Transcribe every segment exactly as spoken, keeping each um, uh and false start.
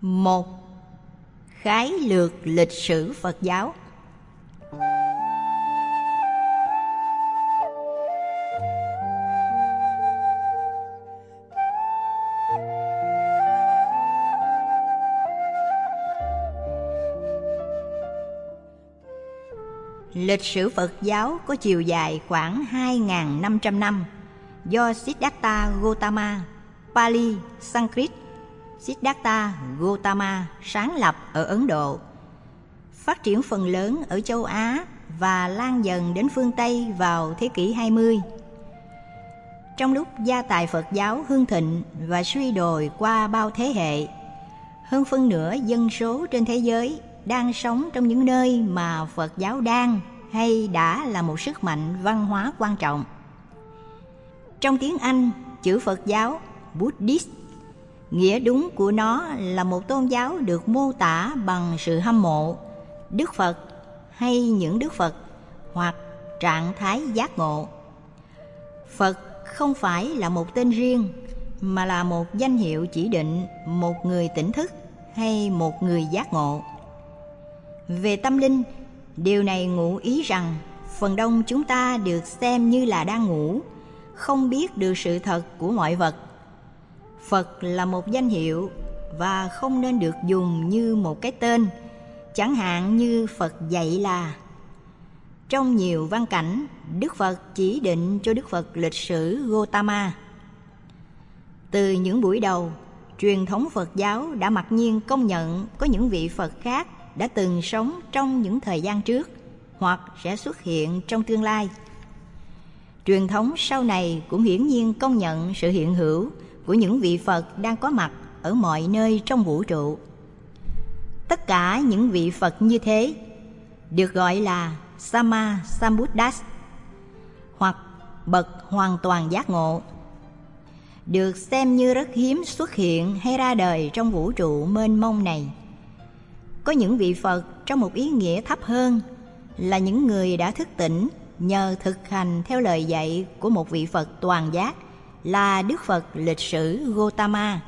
Một. Khái lược lịch sử Phật giáo. Lịch sử Phật giáo có chiều dài khoảng hai nghìn năm trăm năm do Siddhartha Gautama, Pali, Sanskrit, Siddhartha Gautama sáng lập ở Ấn Độ, phát triển phần lớn ở châu Á và lan dần đến phương Tây vào thế kỷ hai mươi. Trong lúc gia tài Phật giáo hưng thịnh và suy đồi qua bao thế hệ, hơn phân nửa dân số trên thế giới đang sống trong những nơi mà Phật giáo đang hay đã là một sức mạnh văn hóa quan trọng. Trong tiếng Anh, chữ Phật giáo Buddhist, nghĩa đúng của nó là một tôn giáo được mô tả bằng sự hâm mộ Đức Phật hay những Đức Phật hoặc trạng thái giác ngộ. Phật không phải là một tên riêng, mà là một danh hiệu chỉ định một người tỉnh thức hay một người giác ngộ. Về tâm linh, điều này ngụ ý rằng phần đông chúng ta được xem như là đang ngủ, không biết được sự thật của mọi vật. Phật là một danh hiệu và không nên được dùng như một cái tên, chẳng hạn như Phật dạy là. Trong nhiều văn cảnh, Đức Phật chỉ định cho Đức Phật lịch sử Gautama. Từ những buổi đầu, truyền thống Phật giáo đã mặc nhiên công nhận có những vị Phật khác đã từng sống trong những thời gian trước hoặc sẽ xuất hiện trong tương lai. Truyền thống sau này cũng hiển nhiên công nhận sự hiện hữu của những vị Phật đang có mặt ở mọi nơi trong vũ trụ. Tất cả những vị Phật như thế được gọi là Sama Sambuddhas, hoặc bậc hoàn toàn giác ngộ, được xem như rất hiếm xuất hiện hay ra đời trong vũ trụ mênh mông này. Có những vị Phật trong một ý nghĩa thấp hơn là những người đã thức tỉnh nhờ thực hành theo lời dạy của một vị Phật toàn giác là Đức Phật lịch sử Gautama.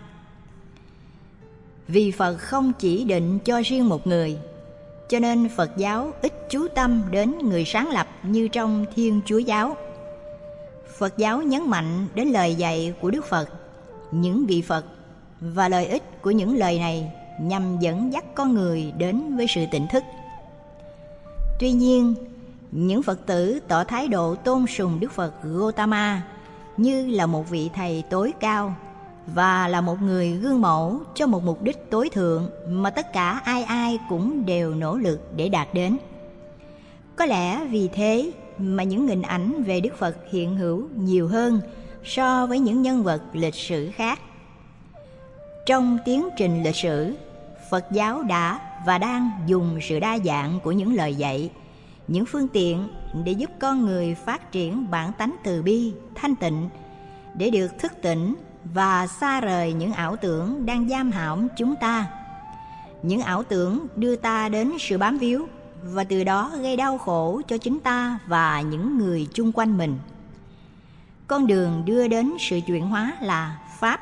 Vì Phật không chỉ định cho riêng một người, cho nên Phật giáo ít chú tâm đến người sáng lập như trong Thiên Chúa giáo. Phật giáo nhấn mạnh đến lời dạy của Đức Phật, những vị Phật, và lợi ích của những lời này nhằm dẫn dắt con người đến với sự tỉnh thức. Tuy nhiên, những Phật tử tỏ thái độ tôn sùng Đức Phật Gautama như là một vị thầy tối cao và là một người gương mẫu cho một mục đích tối thượng mà tất cả ai ai cũng đều nỗ lực để đạt đến. Có lẽ vì thế mà những hình ảnh về Đức Phật hiện hữu nhiều hơn so với những nhân vật lịch sử khác. Trong tiến trình lịch sử, Phật giáo đã và đang dùng sự đa dạng của những lời dạy, những phương tiện để giúp con người phát triển bản tánh từ bi, thanh tịnh, để được thức tỉnh và xa rời những ảo tưởng đang giam hãm chúng ta. Những ảo tưởng đưa ta đến sự bám víu và từ đó gây đau khổ cho chính ta và những người chung quanh mình. Con đường đưa đến sự chuyển hóa là Pháp,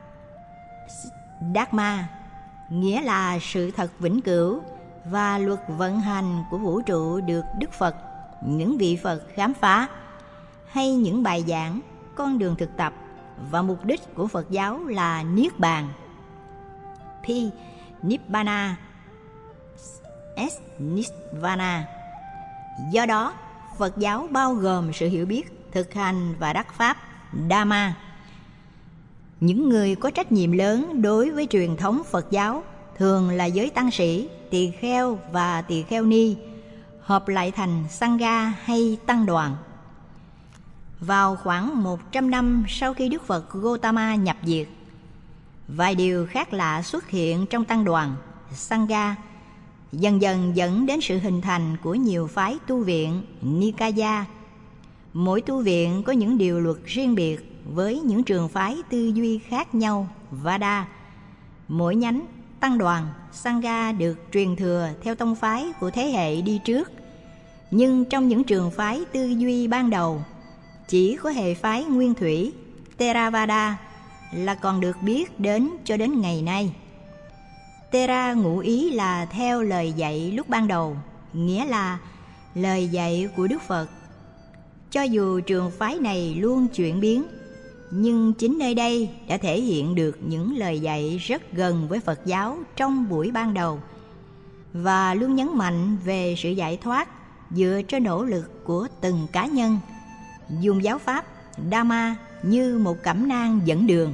Dharma, nghĩa là sự thật vĩnh cửu và luật vận hành của vũ trụ được Đức Phật, những vị Phật khám phá, hay những bài giảng, con đường thực tập và mục đích của Phật giáo là Niết Bàn, P. Nibbana, S. Nirvana. Do đó, Phật giáo bao gồm sự hiểu biết, thực hành và đắc Pháp, Dhamma. Những người có trách nhiệm lớn đối với truyền thống Phật giáo thường là giới tăng sĩ, tỳ kheo và tỳ kheo ni, hợp lại thành Sangha hay tăng đoàn. Vào khoảng một trăm năm sau khi Đức Phật Gautama nhập diệt, vài điều khác lạ xuất hiện trong tăng đoàn, Sangha, dần dần dẫn đến sự hình thành của nhiều phái tu viện, Nikaya. Mỗi tu viện có những điều luật riêng biệt với những trường phái tư duy khác nhau, Vada. Mỗi nhánh, tăng đoàn, Sangha được truyền thừa theo tông phái của thế hệ đi trước. Nhưng trong những trường phái tư duy ban đầu, chỉ có hệ phái nguyên thủy, Theravada, là còn được biết đến cho đến ngày nay. Tera ngụ ý là theo lời dạy lúc ban đầu, nghĩa là lời dạy của Đức Phật. Cho dù trường phái này luôn chuyển biến, nhưng chính nơi đây đã thể hiện được những lời dạy rất gần với Phật giáo trong buổi ban đầu, và luôn nhấn mạnh về sự giải thoát dựa trên nỗ lực của từng cá nhân, dùng giáo pháp Dhamma như một cẩm nang dẫn đường.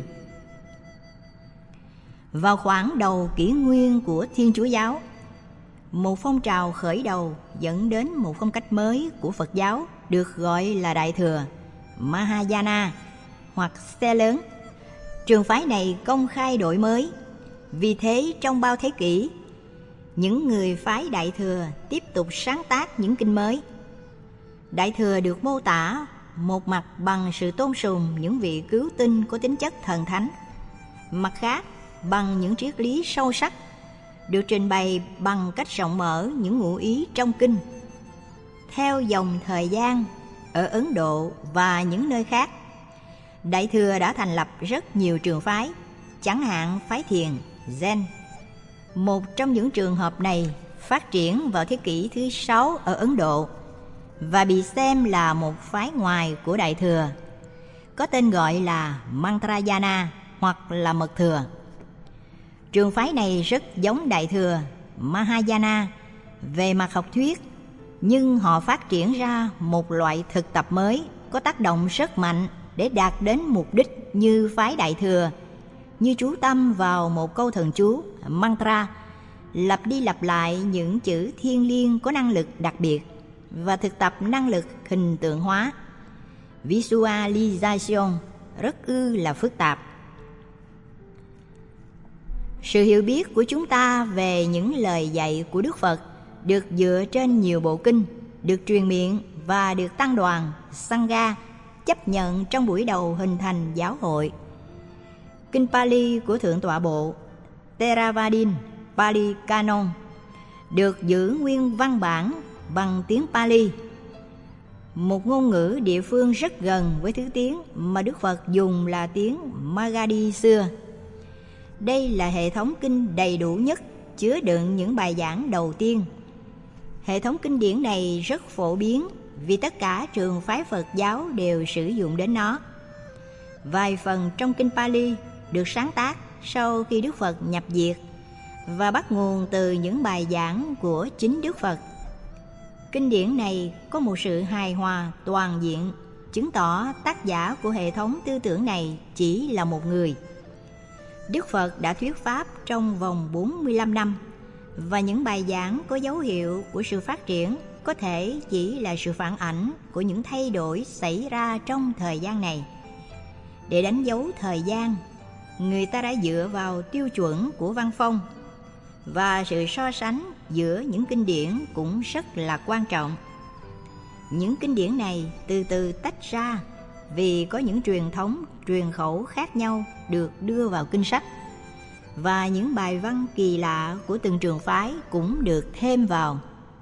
Vào khoảng đầu kỷ nguyên của Thiên Chúa giáo, một phong trào khởi đầu dẫn đến một phong cách mới của Phật giáo được gọi là Đại Thừa Mahayana hoặc xe lớn. Trường phái này công khai đổi mới. Vì thế trong bao thế kỷ, những người phái Đại Thừa tiếp tục sáng tác những kinh mới. Đại Thừa được mô tả một mặt bằng sự tôn sùng những vị cứu tinh có tính chất thần thánh, mặt khác bằng những triết lý sâu sắc được trình bày bằng cách rộng mở những ngụ ý trong kinh. Theo dòng thời gian, ở Ấn Độ và những nơi khác, Đại Thừa đã thành lập rất nhiều trường phái, chẳng hạn phái thiền Zen. Một trong những trường hợp này phát triển vào thế kỷ thứ sáu ở Ấn Độ và bị xem là một phái ngoài của Đại Thừa, có tên gọi là Mantrayana hoặc là Mật Thừa. Trường phái này rất giống Đại Thừa Mahayana về mặt học thuyết, nhưng họ phát triển ra một loại thực tập mới có tác động rất mạnh để đạt đến mục đích như phái Đại Thừa, như chú tâm vào một câu thần chú, mantra, lặp đi lặp lại những chữ thiêng liêng có năng lực đặc biệt, và thực tập năng lực hình tượng hóa, visualization, rất ư là phức tạp. Sự hiểu biết của chúng ta về những lời dạy của Đức Phật được dựa trên nhiều bộ kinh, được truyền miệng và được tăng đoàn, Sangha, chấp nhận trong buổi đầu hình thành giáo hội. Kinh Pali của Thượng Tọa Bộ, Theravadin, Pali Canon, được giữ nguyên văn bản bằng tiếng Pali, một ngôn ngữ địa phương rất gần với thứ tiếng mà Đức Phật dùng là tiếng Magadhi xưa. Đây là hệ thống kinh đầy đủ nhất chứa đựng những bài giảng đầu tiên. Hệ thống kinh điển này rất phổ biến vì tất cả trường phái Phật giáo đều sử dụng đến nó. Vài phần trong kinh Pali được sáng tác sau khi Đức Phật nhập diệt và bắt nguồn từ những bài giảng của chính Đức Phật. Kinh điển này có một sự hài hòa toàn diện, chứng tỏ tác giả của hệ thống tư tưởng này chỉ là một người. Đức Phật đã thuyết pháp trong vòng bốn mươi lăm năm, và những bài giảng có dấu hiệu của sự phát triển có thể chỉ là sự phản ảnh của những thay đổi xảy ra trong thời gian này. Để đánh dấu thời gian, người ta đã dựa vào tiêu chuẩn của văn phong, và sự so sánh giữa những kinh điển cũng rất là quan trọng. Những kinh điển này từ từ tách ra vì có những truyền thống, truyền khẩu khác nhau được đưa vào kinh sách, và những bài văn kỳ lạ của từng trường phái cũng được thêm vào.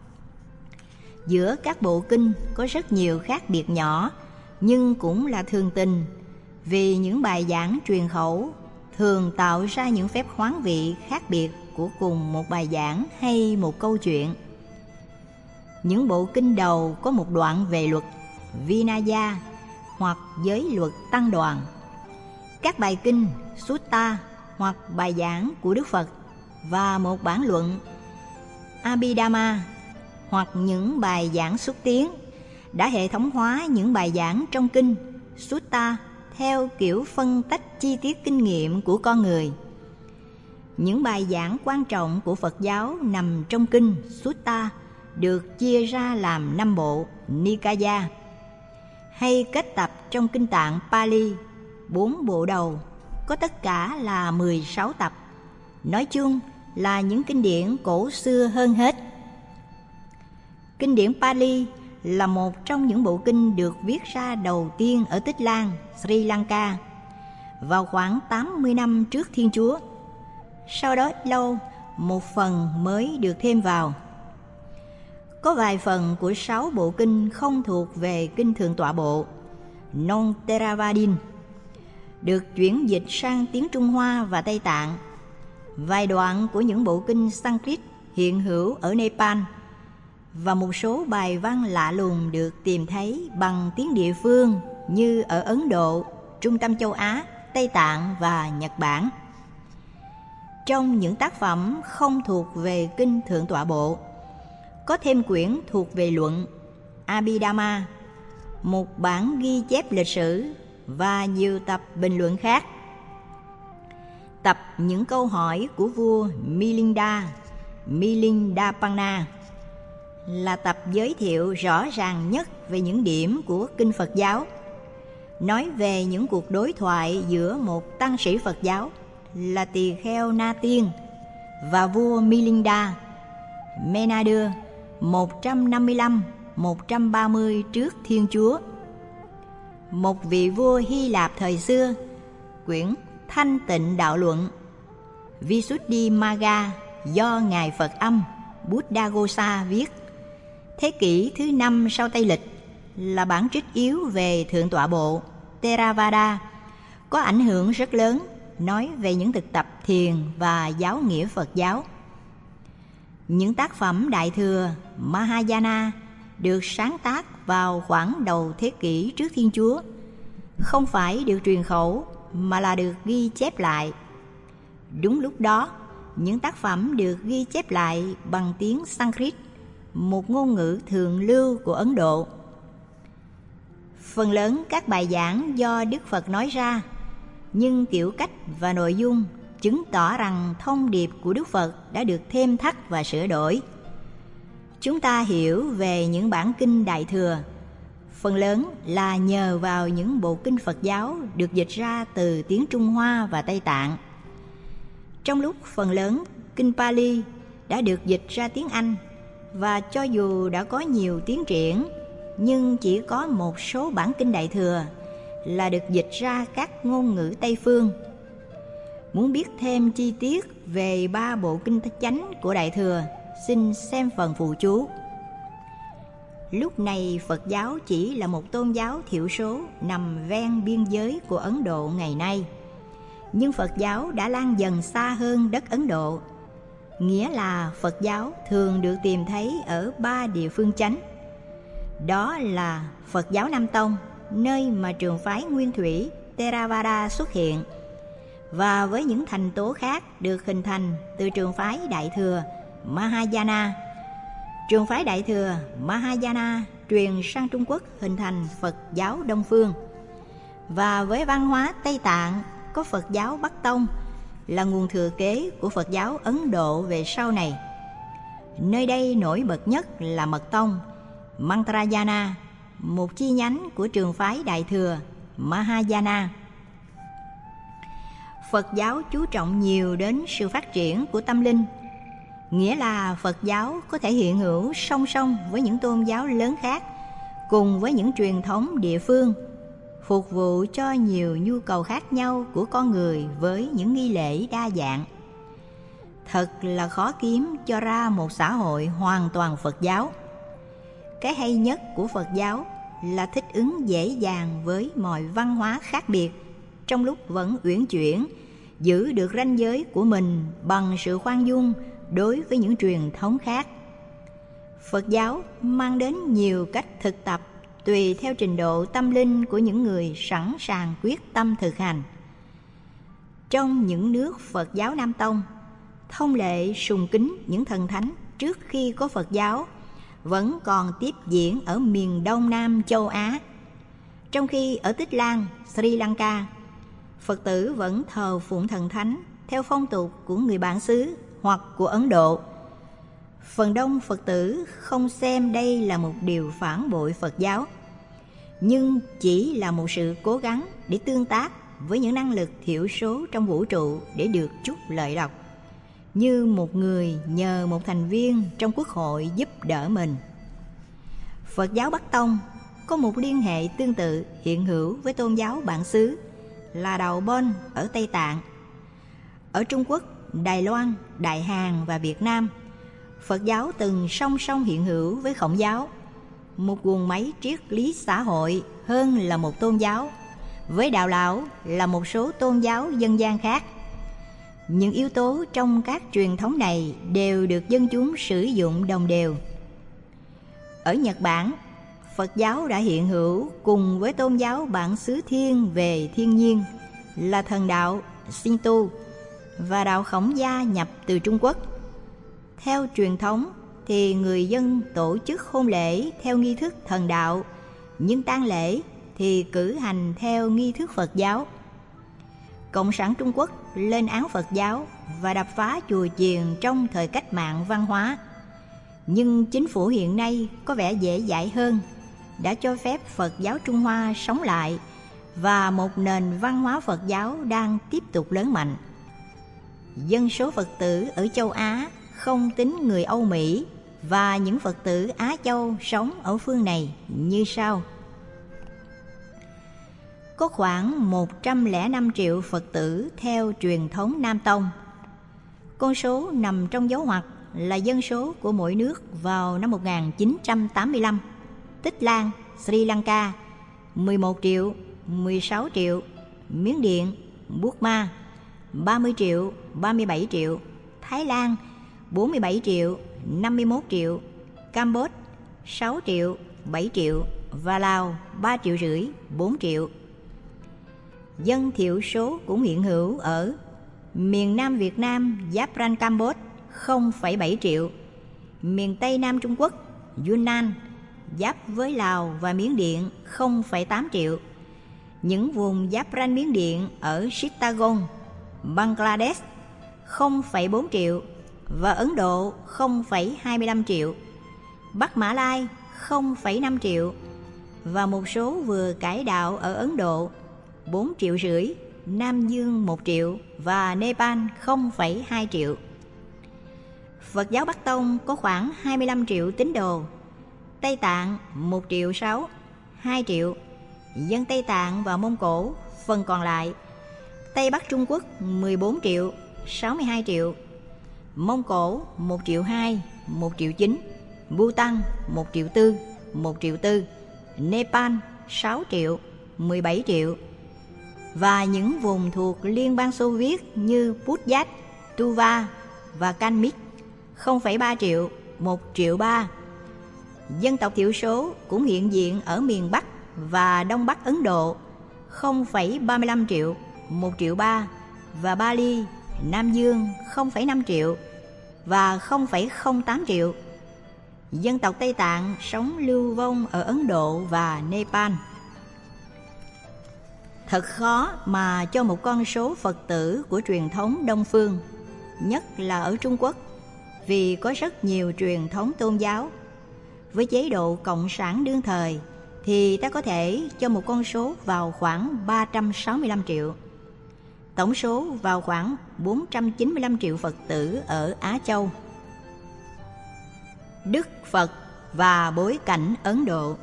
Giữa các bộ kinh có rất nhiều khác biệt nhỏ, nhưng cũng là thường tình, vì những bài giảng truyền khẩu thường tạo ra những phép hoán vị khác biệt của cùng một bài giảng hay một câu chuyện. Những bộ kinh đầu có một đoạn về luật Vinaya hoặc giới luật tăng đoàn. Các bài kinh Sutta hoặc bài giảng của Đức Phật và một bản luận Abhidhamma hoặc những bài giảng xúc tiến đã hệ thống hóa những bài giảng trong kinh Sutta theo kiểu phân tách chi tiết kinh nghiệm của con người. Những bài giảng quan trọng của Phật giáo nằm trong kinh Sutta được chia ra làm năm bộ Nikaya, hay kết tập trong kinh tạng Pali. Bốn bộ đầu có tất cả là mười sáu tập, nói chung là những kinh điển cổ xưa hơn hết. Kinh điển Pali là một trong những bộ kinh được viết ra đầu tiên ở Tích Lan, Sri Lanka, vào khoảng tám mươi năm trước Thiên Chúa. Sau đó lâu, một phần mới được thêm vào. Có vài phần của sáu bộ kinh không thuộc về kinh Thượng Tọa Bộ, Non Theravadin, được chuyển dịch sang tiếng Trung Hoa và Tây Tạng. Vài đoạn của những bộ kinh Sanskrit hiện hữu ở Nepal và một số bài văn lạ lùng được tìm thấy bằng tiếng địa phương như ở Ấn Độ, Trung Tâm châu Á, Tây Tạng và Nhật Bản. Trong những tác phẩm không thuộc về kinh Thượng Tọa Bộ, có thêm quyển thuộc về luận Abhidhamma, một bản ghi chép lịch sử và nhiều tập bình luận khác. Tập những câu hỏi của vua Milinda, Milindapanna là tập giới thiệu rõ ràng nhất về những điểm của kinh Phật giáo, nói về những cuộc đối thoại giữa một tăng sĩ Phật giáo là tỳ kheo Na Tiên và vua Milinda, Menander một trăm năm mươi lăm đến một trăm ba mươi trước Thiên Chúa, một vị vua Hy Lạp thời xưa. Quyển Thanh Tịnh Đạo Luận Visuddhimagga do Ngài Phật Âm Buddhaghosa viết thế kỷ thứ năm sau Tây Lịch, là bản trích yếu về Thượng Tọa Bộ Theravada, có ảnh hưởng rất lớn, nói về những thực tập thiền và giáo nghĩa Phật giáo. Những tác phẩm Đại Thừa Mahayana được sáng tác vào khoảng đầu thế kỷ trước Thiên Chúa, không phải được truyền khẩu mà là được ghi chép lại. Đúng lúc đó, những tác phẩm được ghi chép lại bằng tiếng Sanskrit, một ngôn ngữ thượng lưu của Ấn Độ. Phần lớn các bài giảng do Đức Phật nói ra, nhưng kiểu cách và nội dung chứng tỏ rằng thông điệp của Đức Phật đã được thêm thắt và sửa đổi. Chúng ta hiểu về những bản kinh Đại Thừa, phần lớn là nhờ vào những bộ kinh Phật giáo được dịch ra từ tiếng Trung Hoa và Tây Tạng. Trong lúc phần lớn kinh Pali đã được dịch ra tiếng Anh, và cho dù đã có nhiều tiến triển, nhưng chỉ có một số bản kinh Đại Thừa là được dịch ra các ngôn ngữ Tây phương. Muốn biết thêm chi tiết về ba bộ kinh chánh của Đại Thừa, xin xem phần phụ chú. Lúc này Phật giáo chỉ là một tôn giáo thiểu số nằm ven biên giới của Ấn Độ ngày nay. Nhưng Phật giáo đã lan dần xa hơn đất Ấn Độ, nghĩa là Phật giáo thường được tìm thấy ở ba địa phương chánh. Đó là Phật giáo Nam Tông, nơi mà trường phái Nguyên Thủy Theravada xuất hiện, và với những thành tố khác được hình thành từ trường phái Đại Thừa Mahayana. Trường phái Đại Thừa Mahayana truyền sang Trung Quốc hình thành Phật giáo Đông Phương, và với văn hóa Tây Tạng có Phật giáo Bắc Tông là nguồn thừa kế của Phật giáo Ấn Độ về sau này. Nơi đây nổi bật nhất là Mật Tông Mantrayana, một chi nhánh của trường phái Đại Thừa Mahayana. Phật giáo chú trọng nhiều đến sự phát triển của tâm linh, nghĩa là Phật giáo có thể hiện hữu song song với những tôn giáo lớn khác, cùng với những truyền thống địa phương, phục vụ cho nhiều nhu cầu khác nhau của con người với những nghi lễ đa dạng. Thật là khó kiếm cho ra một xã hội hoàn toàn Phật giáo. Cái hay nhất của Phật giáo là thích ứng dễ dàng với mọi văn hóa khác biệt, trong lúc vẫn uyển chuyển, giữ được ranh giới của mình bằng sự khoan dung đối với những truyền thống khác. Phật giáo mang đến nhiều cách thực tập tùy theo trình độ tâm linh của những người sẵn sàng quyết tâm thực hành. Trong những nước Phật giáo Nam Tông, thông lệ sùng kính những thần thánh trước khi có Phật giáo vẫn còn tiếp diễn ở miền Đông Nam châu Á. Trong khi ở Tích Lan, Sri Lanka, Phật tử vẫn thờ phụng thần thánh theo phong tục của người bản xứ hoặc của Ấn Độ. Phần đông Phật tử không xem đây là một điều phản bội Phật giáo, nhưng chỉ là một sự cố gắng để tương tác với những năng lực thiểu số trong vũ trụ để được chút lợi lộc, như một người nhờ một thành viên trong quốc hội giúp đỡ mình. Phật giáo Bắc Tông có một liên hệ tương tự hiện hữu với tôn giáo bản xứ là Đạo Bon ở Tây Tạng. Ở Trung Quốc, Đài Loan, Đại Hàn và Việt Nam, Phật giáo từng song song hiện hữu với Khổng giáo, một guồng máy triết lý xã hội hơn là một tôn giáo, với Đạo Lão là một số tôn giáo dân gian khác. Những yếu tố trong các truyền thống này đều được dân chúng sử dụng đồng đều. Ở Nhật Bản, Phật giáo đã hiện hữu cùng với tôn giáo bản xứ thiên về thiên nhiên là thần đạo Shinto và đạo Khổng gia nhập từ Trung Quốc. Theo truyền thống thì người dân tổ chức hôn lễ theo nghi thức thần đạo, nhưng tang lễ thì cử hành theo nghi thức Phật giáo. Cộng sản Trung Quốc lên án Phật giáo và đập phá chùa chiền trong thời cách mạng văn hóa. Nhưng chính phủ hiện nay có vẻ dễ dãi hơn, đã cho phép Phật giáo Trung Hoa sống lại và một nền văn hóa Phật giáo đang tiếp tục lớn mạnh. Dân số Phật tử ở châu Á không tính người Âu Mỹ và những Phật tử Á Châu sống ở phương này như sau. Có khoảng một trăm lẻ năm triệu Phật tử theo truyền thống Nam Tông. Con số nằm trong dấu ngoặc là dân số của mỗi nước vào năm một nghìn chín trăm tám mươi lăm. Tích Lan, Sri Lanka mười một triệu, mười sáu triệu, Miến Điện, Burma ba mươi triệu, ba mươi bảy triệu, Thái Lan bốn mươi bảy triệu, năm mươi mốt triệu, Campuchia sáu triệu, bảy triệu và Lào ba triệu rưỡi, bốn triệu. Dân thiểu số cũng hiện hữu ở miền Nam Việt Nam giáp ranh Campuchia không phẩy bảy triệu, miền Tây Nam Trung Quốc Yunnan giáp với Lào và Miến Điện không phẩy tám triệu, những vùng giáp ranh Miến Điện ở Chittagong, Bangladesh không phẩy bốn triệu và Ấn Độ không phẩy hai mươi lăm triệu, Bắc Mã Lai không phẩy năm triệu và một số vừa cải đạo ở Ấn Độ bốn triệu rưỡi, Nam Dương một triệu và Nepal không phẩy hai triệu. Phật giáo Bắc Tông có khoảng hai mươi lăm triệu tín đồ, Tây Tạng một triệu sáu, hai triệu, dân Tây Tạng và Mông Cổ phần còn lại, Tây Bắc Trung Quốc mười bốn triệu, sáu mươi hai triệu, Mông Cổ một triệu hai, một triệu chín, Bhutan một triệu tư, một triệu tư, Nepal sáu triệu, mười bảy triệu và những vùng thuộc Liên bang Xô Viết như Putyat, Tuva và Kalmyk không phẩy ba triệu, một triệu ba. Dân tộc thiểu số cũng hiện diện ở miền Bắc và Đông Bắc Ấn Độ không phẩy ba mươi lăm triệu, một triệu ba và Bali, Nam Dương không phẩy năm triệu và không phẩy không tám triệu. Dân tộc Tây Tạng sống lưu vong ở Ấn Độ và Nepal. Thật khó mà cho một con số Phật tử của truyền thống Đông Phương, nhất là ở Trung Quốc, vì có rất nhiều truyền thống tôn giáo. Với chế độ cộng sản đương thời thì ta có thể cho một con số vào khoảng ba trăm sáu mươi lăm triệu. Tổng số vào khoảng bốn trăm chín mươi lăm triệu Phật tử ở Á Châu. Đức Phật và bối cảnh Ấn Độ.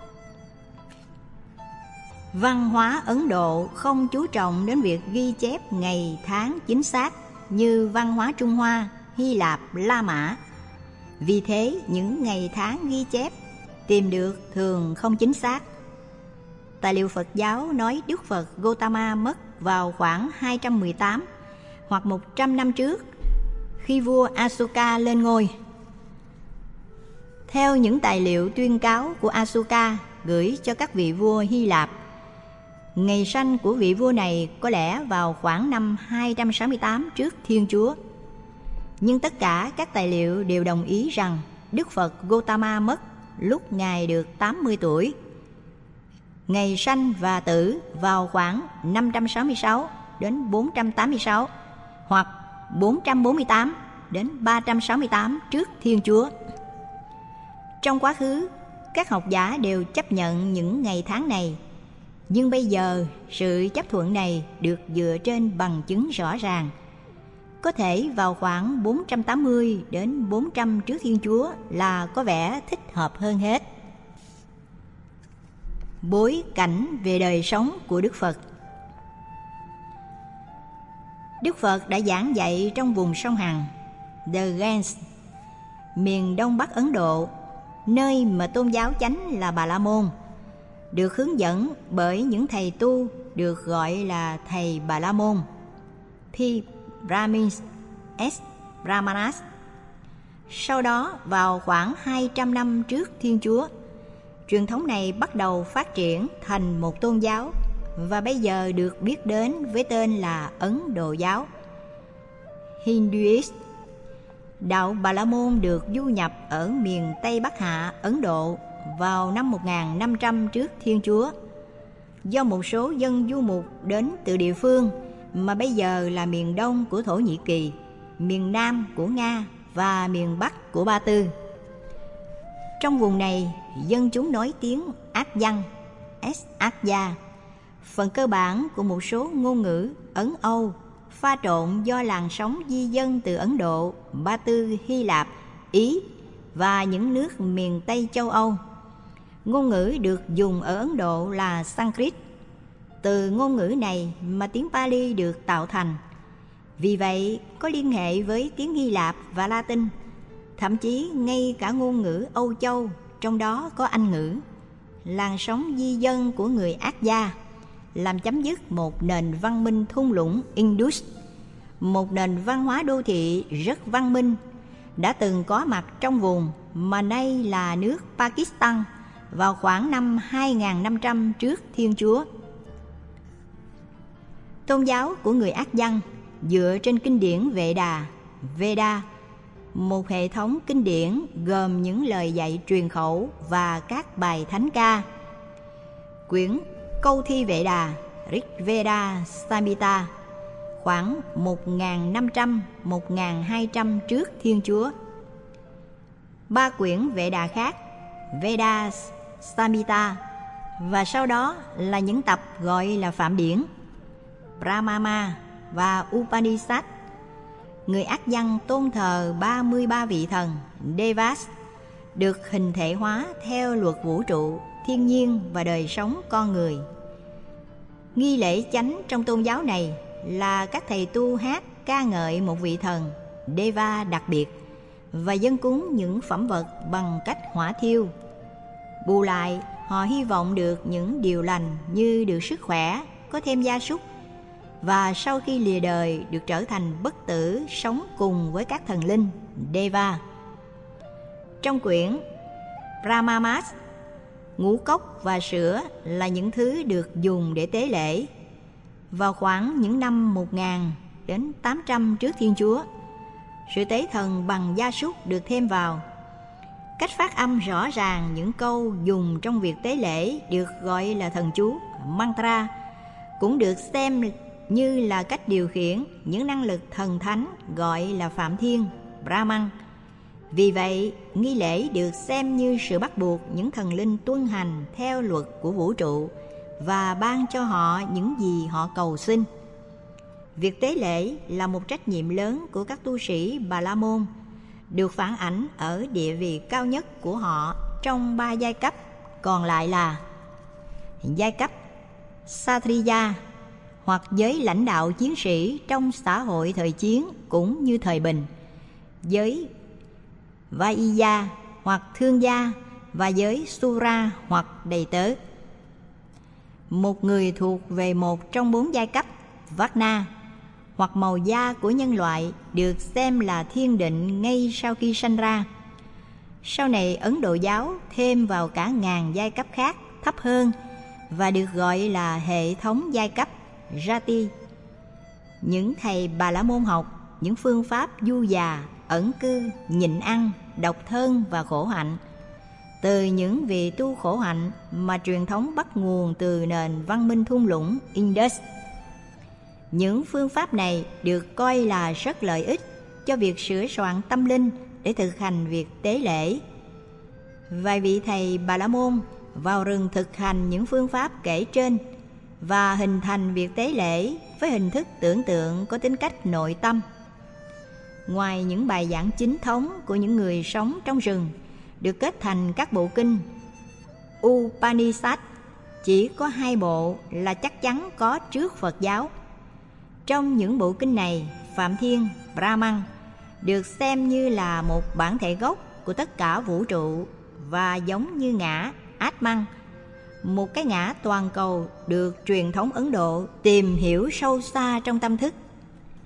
Văn hóa Ấn Độ không chú trọng đến việc ghi chép ngày tháng chính xác như văn hóa Trung Hoa, Hy Lạp, La Mã. Vì thế, những ngày tháng ghi chép tìm được thường không chính xác. Tài liệu Phật giáo nói Đức Phật Gautama mất vào khoảng hai trăm mười tám hoặc một trăm năm trước, khi vua Asoka lên ngôi. Theo những tài liệu tuyên cáo của Asoka gửi cho các vị vua Hy Lạp, ngày sanh của vị vua này có lẽ vào khoảng năm hai trăm sáu mươi tám trước Thiên Chúa. Nhưng tất cả các tài liệu đều đồng ý rằng Đức Phật Gautama mất lúc Ngài được tám mươi tuổi. Ngày sanh và tử vào khoảng năm trăm sáu mươi sáu đến bốn trăm tám mươi sáu hoặc bốn trăm bốn mươi tám đến ba trăm sáu mươi tám trước Thiên Chúa. Trong quá khứ, các học giả đều chấp nhận những ngày tháng này, nhưng bây giờ sự chấp thuận này được dựa trên bằng chứng rõ ràng. Có thể vào khoảng bốn trăm tám mươi đến bốn trăm trước Thiên Chúa là có vẻ thích hợp hơn hết. Bối cảnh về đời sống của Đức Phật. Đức Phật đã giảng dạy trong vùng sông Hằng, The Ganges, miền Đông Bắc Ấn Độ, nơi mà tôn giáo chánh là Bà La Môn, được hướng dẫn bởi những thầy tu được gọi là thầy Bà La Môn, P. Brahmins, S. Brahmanas. Sau đó, vào khoảng hai trăm năm trước Thiên Chúa, truyền thống này bắt đầu phát triển thành một tôn giáo và bây giờ được biết đến với tên là Ấn Độ giáo, Hinduist. Đạo Bà La Môn được du nhập ở miền Tây Bắc Hạ Ấn Độ vào năm một nghìn năm trăm trước Thiên Chúa do một số dân du mục đến từ địa phương mà bây giờ là miền Đông của Thổ Nhĩ Kỳ, miền Nam của Nga và miền Bắc của Ba Tư. Trong vùng này, dân chúng nói tiếng Ác Văn, S. Ác Gia, phần cơ bản của một số ngôn ngữ Ấn Âu pha trộn do làn sóng di dân từ Ấn Độ, Ba Tư, Hy Lạp, Ý và những nước miền Tây châu Âu. Ngôn ngữ được dùng ở Ấn Độ là Sanskrit. Từ ngôn ngữ này mà tiếng Pali được tạo thành. Vì vậy, có liên hệ với tiếng Hy Lạp và Latin, thậm chí ngay cả ngôn ngữ Âu Châu, trong đó có Anh ngữ. Làn sóng di dân của người Ác Gia làm chấm dứt một nền văn minh thung lũng Indus, một nền văn hóa đô thị rất văn minh, đã từng có mặt trong vùng mà nay là nước Pakistan vào khoảng năm hai nghìn năm trăm trước Thiên Chúa. Tôn giáo của người Ác Văn dựa trên kinh điển Vệ Đà, Veda, một hệ thống kinh điển gồm những lời dạy truyền khẩu và các bài thánh ca. Quyển Câu thi Vệ Đà, Rig Veda Samhita, khoảng một nghìn năm trăm đến một nghìn hai trăm trước Thiên Chúa. Ba quyển Vệ Đà khác, Veda Samhita, và sau đó là những tập gọi là Phạm Điển, Brahmana và Upanishad. Người Ác Văn tôn thờ ba mươi ba vị thần Devas được hình thể hóa theo luật vũ trụ, thiên nhiên và đời sống con người. Nghi lễ chánh trong tôn giáo này là các thầy tu hát ca ngợi một vị thần Deva đặc biệt và dâng cúng những phẩm vật bằng cách hỏa thiêu. Bù lại, họ hy vọng được những điều lành như được sức khỏe, có thêm gia súc, và sau khi lìa đời được trở thành bất tử, sống cùng với các thần linh Deva. Trong quyển Brahmamas, ngũ cốc và sữa là những thứ được dùng để tế lễ. Vào khoảng những năm một nghìn đến tám trăm trước Thiên Chúa, sự tế thần bằng gia súc được thêm vào. Cách phát âm rõ ràng những câu dùng trong việc tế lễ được gọi là thần chú, mantra, cũng được xem như là cách điều khiển những năng lực thần thánh gọi là Phạm Thiên, Brahman. Vì vậy, nghi lễ được xem như sự bắt buộc những thần linh tuân hành theo luật của vũ trụ và ban cho họ những gì họ cầu xin. Việc tế lễ là một trách nhiệm lớn của các tu sĩ Bà La Môn, được phản ảnh ở địa vị cao nhất của họ trong ba giai cấp còn lại là giai cấp Satriya, hoặc giới lãnh đạo chiến sĩ trong xã hội thời chiến cũng như thời bình, giới Vaiya hoặc thương gia, và giới Sura hoặc đầy tớ. Một người thuộc về một trong bốn giai cấp Varna hoặc màu da của nhân loại được xem là thiên định ngay sau khi sanh ra. Sau này Ấn Độ giáo thêm vào cả ngàn giai cấp khác thấp hơn và được gọi là hệ thống giai cấp Jati. Những thầy Bà La Môn học những phương pháp du già, ẩn cư, nhịn ăn, độc thân và khổ hạnh. Từ những vị tu khổ hạnh mà truyền thống bắt nguồn từ nền văn minh thung lũng Indus. Những phương pháp này được coi là rất lợi ích cho việc sửa soạn tâm linh để thực hành việc tế lễ. Vài vị thầy Bà La Môn vào rừng thực hành những phương pháp kể trên và hình thành việc tế lễ với hình thức tưởng tượng có tính cách nội tâm. Ngoài những bài giảng chính thống của những người sống trong rừng được kết thành các bộ kinh Upanishad, chỉ có hai bộ là chắc chắn có trước Phật giáo. Trong những bộ kinh này, Phạm Thiên, Brahman được xem như là một bản thể gốc của tất cả vũ trụ và giống như ngã Atman, một cái ngã toàn cầu được truyền thống Ấn Độ tìm hiểu sâu xa trong tâm thức.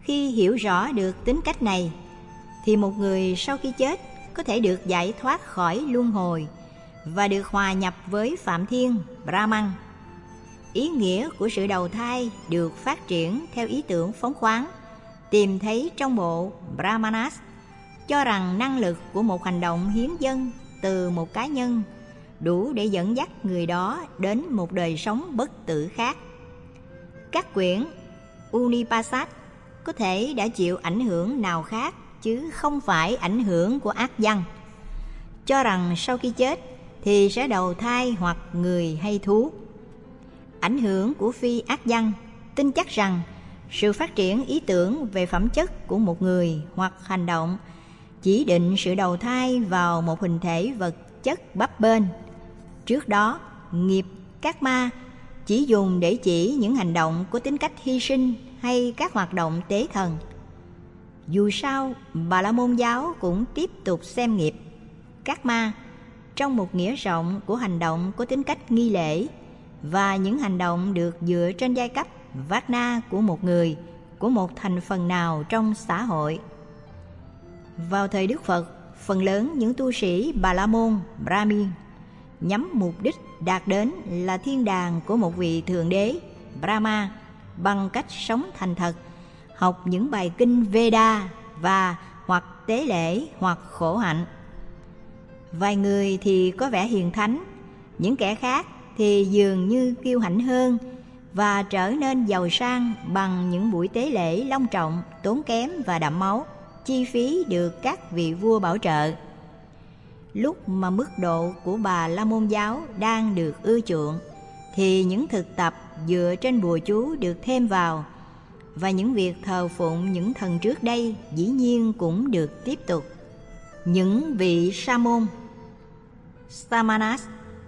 Khi hiểu rõ được tính cách này, thì một người sau khi chết có thể được giải thoát khỏi luân hồi và được hòa nhập với Phạm Thiên Brahman. Ý nghĩa của sự đầu thai được phát triển theo ý tưởng phóng khoáng tìm thấy trong bộ Brahmanas, cho rằng năng lực của một hành động hiến dâng từ một cá nhân đủ để dẫn dắt người đó đến một đời sống bất tử khác. Các quyển Upanishad có thể đã chịu ảnh hưởng nào khác chứ không phải ảnh hưởng của ác văn, cho rằng sau khi chết thì sẽ đầu thai hoặc người hay thú. Ảnh hưởng của phi ác văn tin chắc rằng sự phát triển ý tưởng về phẩm chất của một người hoặc hành động chỉ định sự đầu thai vào một hình thể vật chất bấp bênh. Trước đó, nghiệp các ma chỉ dùng để chỉ những hành động có tính cách hy sinh hay các hoạt động tế thần. Dù sao, Bà La Môn giáo cũng tiếp tục xem nghiệp các ma trong một nghĩa rộng của hành động có tính cách nghi lễ và những hành động được dựa trên giai cấp Varna của một người, của một thành phần nào trong xã hội. Vào thời Đức Phật, phần lớn những tu sĩ Bà La Môn, Brahmin, nhắm mục đích đạt đến là thiên đàng của một vị thượng đế, Brahma, bằng cách sống thành thật, học những bài kinh Veda và hoặc tế lễ hoặc khổ hạnh. Vài người thì có vẻ hiền thánh, những kẻ khác thì dường như kiêu hãnh hơn và trở nên giàu sang bằng những buổi tế lễ long trọng, tốn kém và đẫm máu, chi phí được các vị vua bảo trợ. Lúc mà mức độ của Bà La Môn giáo đang được ưa chuộng, thì những thực tập dựa trên bùa chú được thêm vào, và những việc thờ phụng những thần trước đây dĩ nhiên cũng được tiếp tục. Những vị sa môn, Samanas.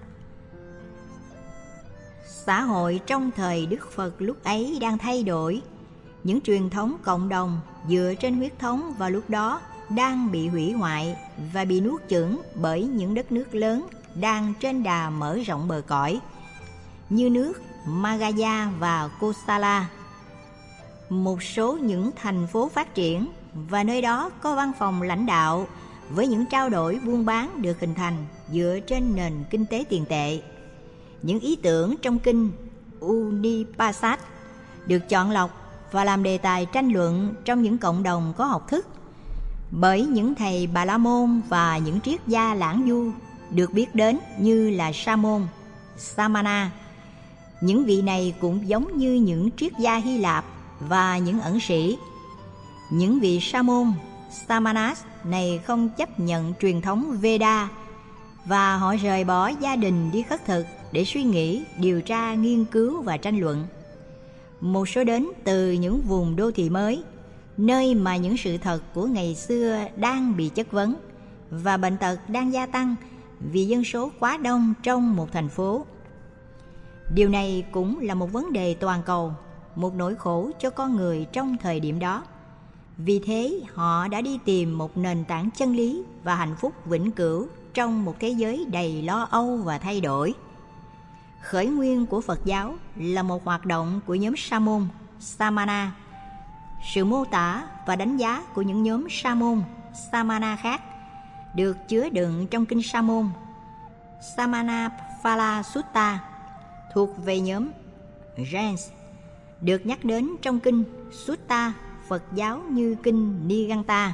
Xã hội trong thời Đức Phật lúc ấy đang thay đổi. Những truyền thống cộng đồng dựa trên huyết thống vào lúc đó đang bị hủy hoại và bị nuốt chửng bởi những đất nước lớn đang trên đà mở rộng bờ cõi, như nước Magadha và Kosala. Một số những thành phố phát triển và nơi đó có văn phòng lãnh đạo với những trao đổi buôn bán được hình thành dựa trên nền kinh tế tiền tệ. Những ý tưởng trong kinh Upanishad được chọn lọc và làm đề tài tranh luận trong những cộng đồng có học thức bởi những thầy Bà La Môn và những triết gia lãng du được biết đến như là Sa môn, Samana. Những vị này cũng giống như những triết gia Hy Lạp và những ẩn sĩ. Những vị Sa môn, Samanas này không chấp nhận truyền thống Veda và họ rời bỏ gia đình đi khất thực để suy nghĩ, điều tra, nghiên cứu và tranh luận. Một số đến từ những vùng đô thị mới, nơi mà những sự thật của ngày xưa đang bị chất vấn và bệnh tật đang gia tăng vì dân số quá đông trong một thành phố. Điều này cũng là một vấn đề toàn cầu, một nỗi khổ cho con người trong thời điểm đó. Vì thế họ đã đi tìm một nền tảng chân lý và hạnh phúc vĩnh cửu trong một thế giới đầy lo âu và thay đổi. Khởi nguyên của Phật giáo là một hoạt động của nhóm Sa môn, Samana. Sự mô tả và đánh giá của những nhóm Sa môn, Samana khác được chứa đựng trong kinh Sa môn, Samana Phala Sutta, thuộc về nhóm Jains, được nhắc đến trong kinh Sutta Phật giáo như kinh Niganta.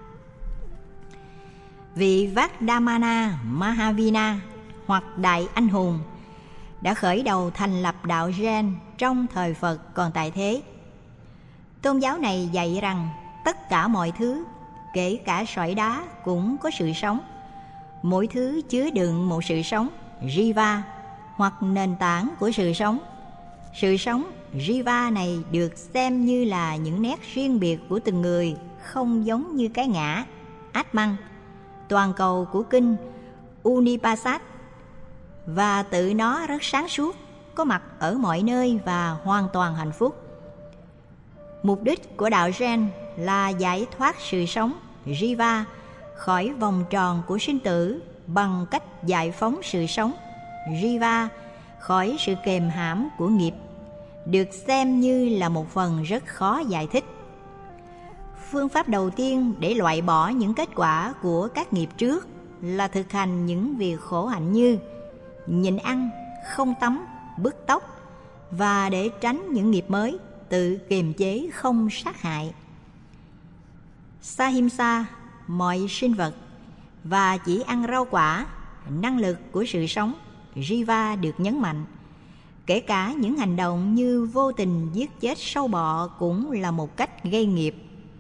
Vị Vardhamana Mahavina hoặc Đại Anh Hùng đã khởi đầu thành lập đạo Jain trong thời Phật còn tại thế. Tôn giáo này dạy rằng tất cả mọi thứ, kể cả sỏi đá, cũng có sự sống. Mỗi thứ chứa đựng một sự sống, Jiva, hoặc nền tảng của sự sống. Sự sống, Jiva này được xem như là những nét riêng biệt của từng người, không giống như cái ngã, Atman, toàn cầu của kinh Upanishad, và tự nó rất sáng suốt, có mặt ở mọi nơi và hoàn toàn hạnh phúc. Mục đích của đạo Jain là giải thoát sự sống, Jiva, khỏi vòng tròn của sinh tử bằng cách giải phóng sự sống, Jiva, khỏi sự kềm hãm của nghiệp, được xem như là một phần rất khó giải thích. Phương pháp đầu tiên để loại bỏ những kết quả của các nghiệp trước là thực hành những việc khổ hạnh như nhịn ăn, không tắm, bứt tóc, và để tránh những nghiệp mới, tự kiềm chế không sát hại. Sahimsa, mọi sinh vật, và chỉ ăn rau quả, năng lực của sự sống, Jiva được nhấn mạnh. Kể cả những hành động như vô tình giết chết sâu bọ cũng là một cách gây nghiệp.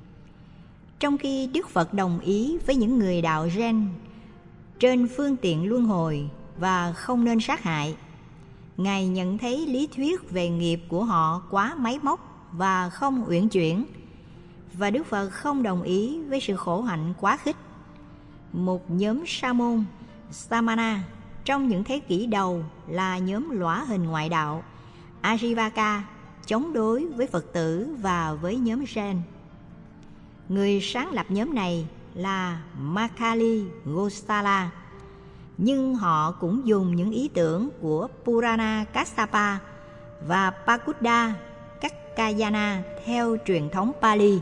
Trong khi Đức Phật đồng ý với những người đạo Zen trên phương tiện luân hồi và không nên sát hại, Ngài nhận thấy lý thuyết về nghiệp của họ quá máy móc và không uyển chuyển, và Đức Phật không đồng ý với sự khổ hạnh quá khích. Một nhóm sa môn, Samana, trong những thế kỷ đầu là nhóm lõa hình ngoại đạo, Ajivaka, chống đối với Phật tử và với nhóm Zen. Người sáng lập nhóm này là Makkhali Gosala, nhưng họ cũng dùng những ý tưởng của Purana Kassapa và Pakuda Kaccayana theo truyền thống Pali.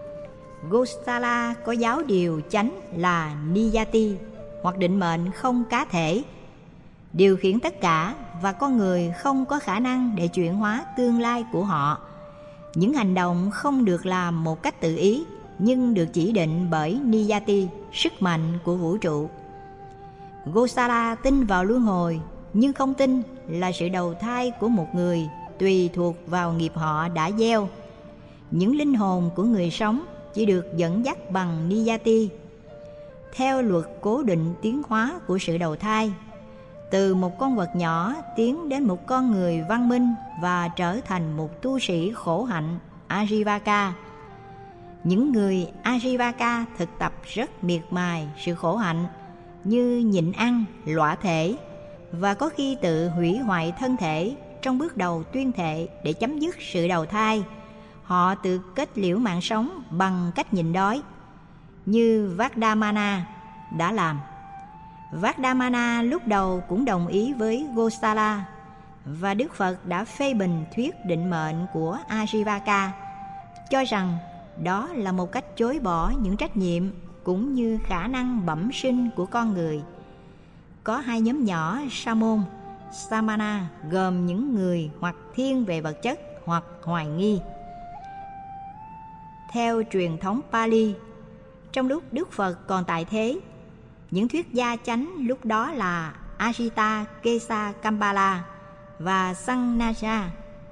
Gosala có giáo điều chánh là Niyati, hoặc định mệnh không cá thể, điều khiển tất cả, và con người không có khả năng để chuyển hóa tương lai của họ. Những hành động không được làm một cách tự ý, nhưng được chỉ định bởi Niyati, sức mạnh của vũ trụ. Gosala tin vào luân hồi, nhưng không tin là sự đầu thai của một người tùy thuộc vào nghiệp họ đã gieo. Những linh hồn của người sống chỉ được dẫn dắt bằng Niyati, theo luật cố định tiến hóa của sự đầu thai, từ một con vật nhỏ tiến đến một con người văn minh và trở thành một tu sĩ khổ hạnh Ajivaka. Những người Ajivaka thực tập rất miệt mài sự khổ hạnh như nhịn ăn, lõa thể, và có khi tự hủy hoại thân thể trong bước đầu tuyên thệ để chấm dứt sự đầu thai. Họ tự kết liễu mạng sống bằng cách nhịn đói, như Vardhamana đã làm. Vardhamana lúc đầu cũng đồng ý với Gosala, và Đức Phật đã phê bình thuyết định mệnh của Ajivaka, cho rằng đó là một cách chối bỏ những trách nhiệm cũng như khả năng bẩm sinh của con người. Có hai nhóm nhỏ sa môn, Samana, gồm những người hoặc thiên về vật chất hoặc hoài nghi. Theo truyền thống Pali, trong lúc Đức Phật còn tại thế, những thuyết gia chánh lúc đó là Ajita Kesa Kambala và Sannaja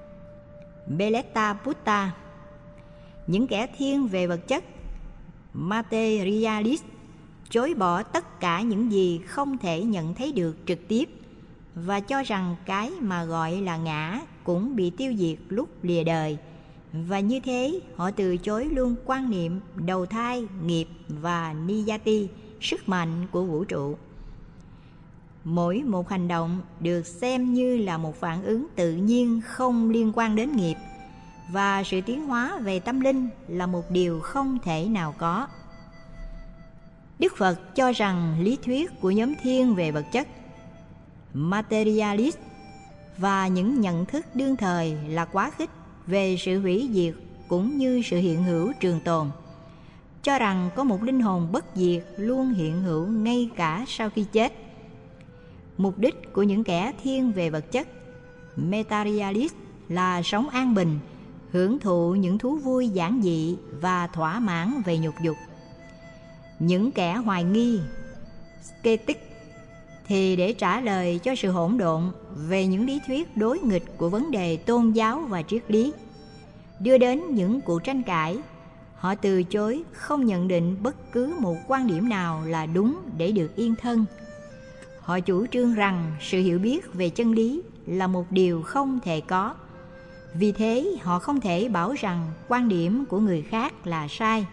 Beletta Putta. Những kẻ thiên về vật chất, materialist, chối bỏ tất cả những gì không thể nhận thấy được trực tiếp, và cho rằng cái mà gọi là ngã cũng bị tiêu diệt lúc lìa đời, và như thế họ từ chối luôn quan niệm đầu thai, nghiệp và Niyati, sức mạnh của vũ trụ. Mỗi một hành động được xem như là một phản ứng tự nhiên không liên quan đến nghiệp, và sự tiến hóa về tâm linh là một điều không thể nào có. Đức Phật cho rằng lý thuyết của nhóm thiên về vật chất, materialist, và những nhận thức đương thời là quá khích về sự hủy diệt cũng như sự hiện hữu trường tồn, cho rằng có một linh hồn bất diệt luôn hiện hữu ngay cả sau khi chết. Mục đích của những kẻ thiên về vật chất, materialist, là sống an bình, hưởng thụ những thú vui giản dị và thỏa mãn về nhục dục. Những kẻ hoài nghi, skeptic, thì để trả lời cho sự hỗn độn về những lý thuyết đối nghịch của vấn đề tôn giáo và triết lý, đưa đến những cuộc tranh cãi, họ từ chối không nhận định bất cứ một quan điểm nào là đúng để được yên thân. Họ chủ trương rằng sự hiểu biết về chân lý là một điều không thể có. Vì thế họ không thể bảo rằng quan điểm của người khác là sai.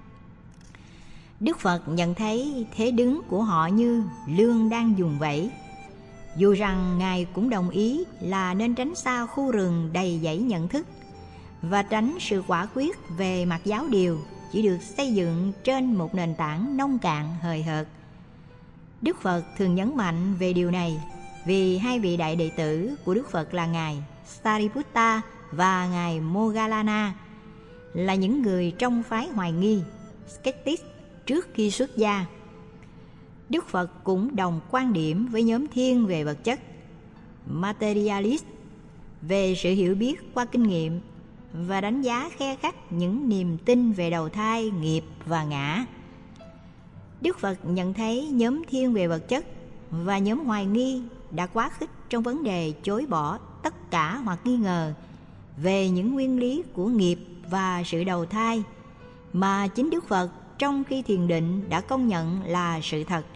Đức Phật nhận thấy thế đứng của họ như lương đang vùng vẫy. Dù rằng Ngài cũng đồng ý là nên tránh xa khu rừng đầy dãy nhận thức, và tránh sự quả quyết về mặt giáo điều chỉ được xây dựng trên một nền tảng nông cạn hời hợt. Đức Phật thường nhấn mạnh về điều này vì hai vị đại đệ tử của Đức Phật là Ngài Sariputta và Ngài Moggallana. là những người trong phái hoài nghi, skeptic, trước khi xuất gia. Đức Phật cũng đồng quan điểm với nhóm thiên về vật chất, materialist, về sự hiểu biết qua kinh nghiệm và đánh giá khe khắt những niềm tin về đầu thai, nghiệp và ngã. Đức Phật nhận thấy nhóm thiên về vật chất và nhóm hoài nghi đã quá khích trong vấn đề chối bỏ tất cả hoặc nghi ngờ về những nguyên lý của nghiệp và sự đầu thai mà chính Đức Phật trong khi thiền định đã công nhận là sự thật.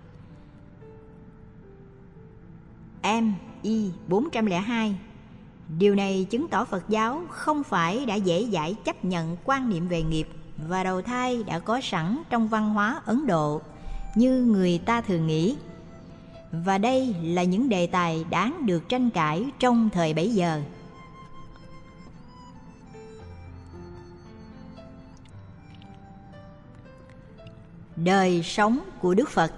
M I bốn không hai. Điều này chứng tỏ Phật giáo không phải đã dễ dãi chấp nhận quan niệm về nghiệp và đầu thai đã có sẵn trong văn hóa Ấn Độ như người ta thường nghĩ. Và đây là những đề tài đáng được tranh cãi trong thời bấy giờ. Đời sống của Đức Phật.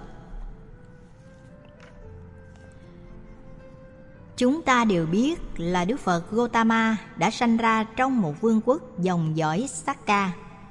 Chúng ta đều biết là Đức Phật Gautama đã sanh ra trong một vương quốc dòng dõi Sakka.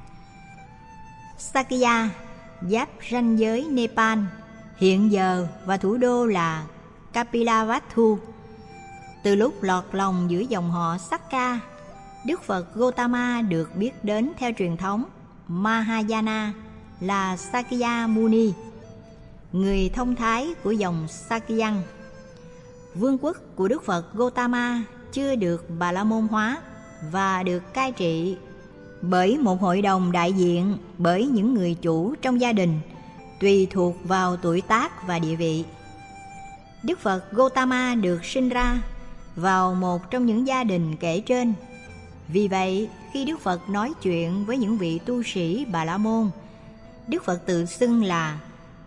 Sakya giáp ranh giới Nepal hiện giờ và thủ đô là Kapilavatthu. Từ lúc lọt lòng giữa dòng họ Sakka, Đức Phật Gautama được biết đến theo truyền thống Mahayana là Sakya Muni, người thông thái của dòng Sakyan. Vương quốc của Đức Phật Gautama chưa được Bà La Môn hóa và được cai trị bởi một hội đồng đại diện bởi những người chủ trong gia đình tùy thuộc vào tuổi tác và địa vị. Đức Phật Gautama được sinh ra vào một trong những gia đình kể trên. Vì vậy, khi Đức Phật nói chuyện với những vị tu sĩ Bà La Môn, Đức Phật tự xưng là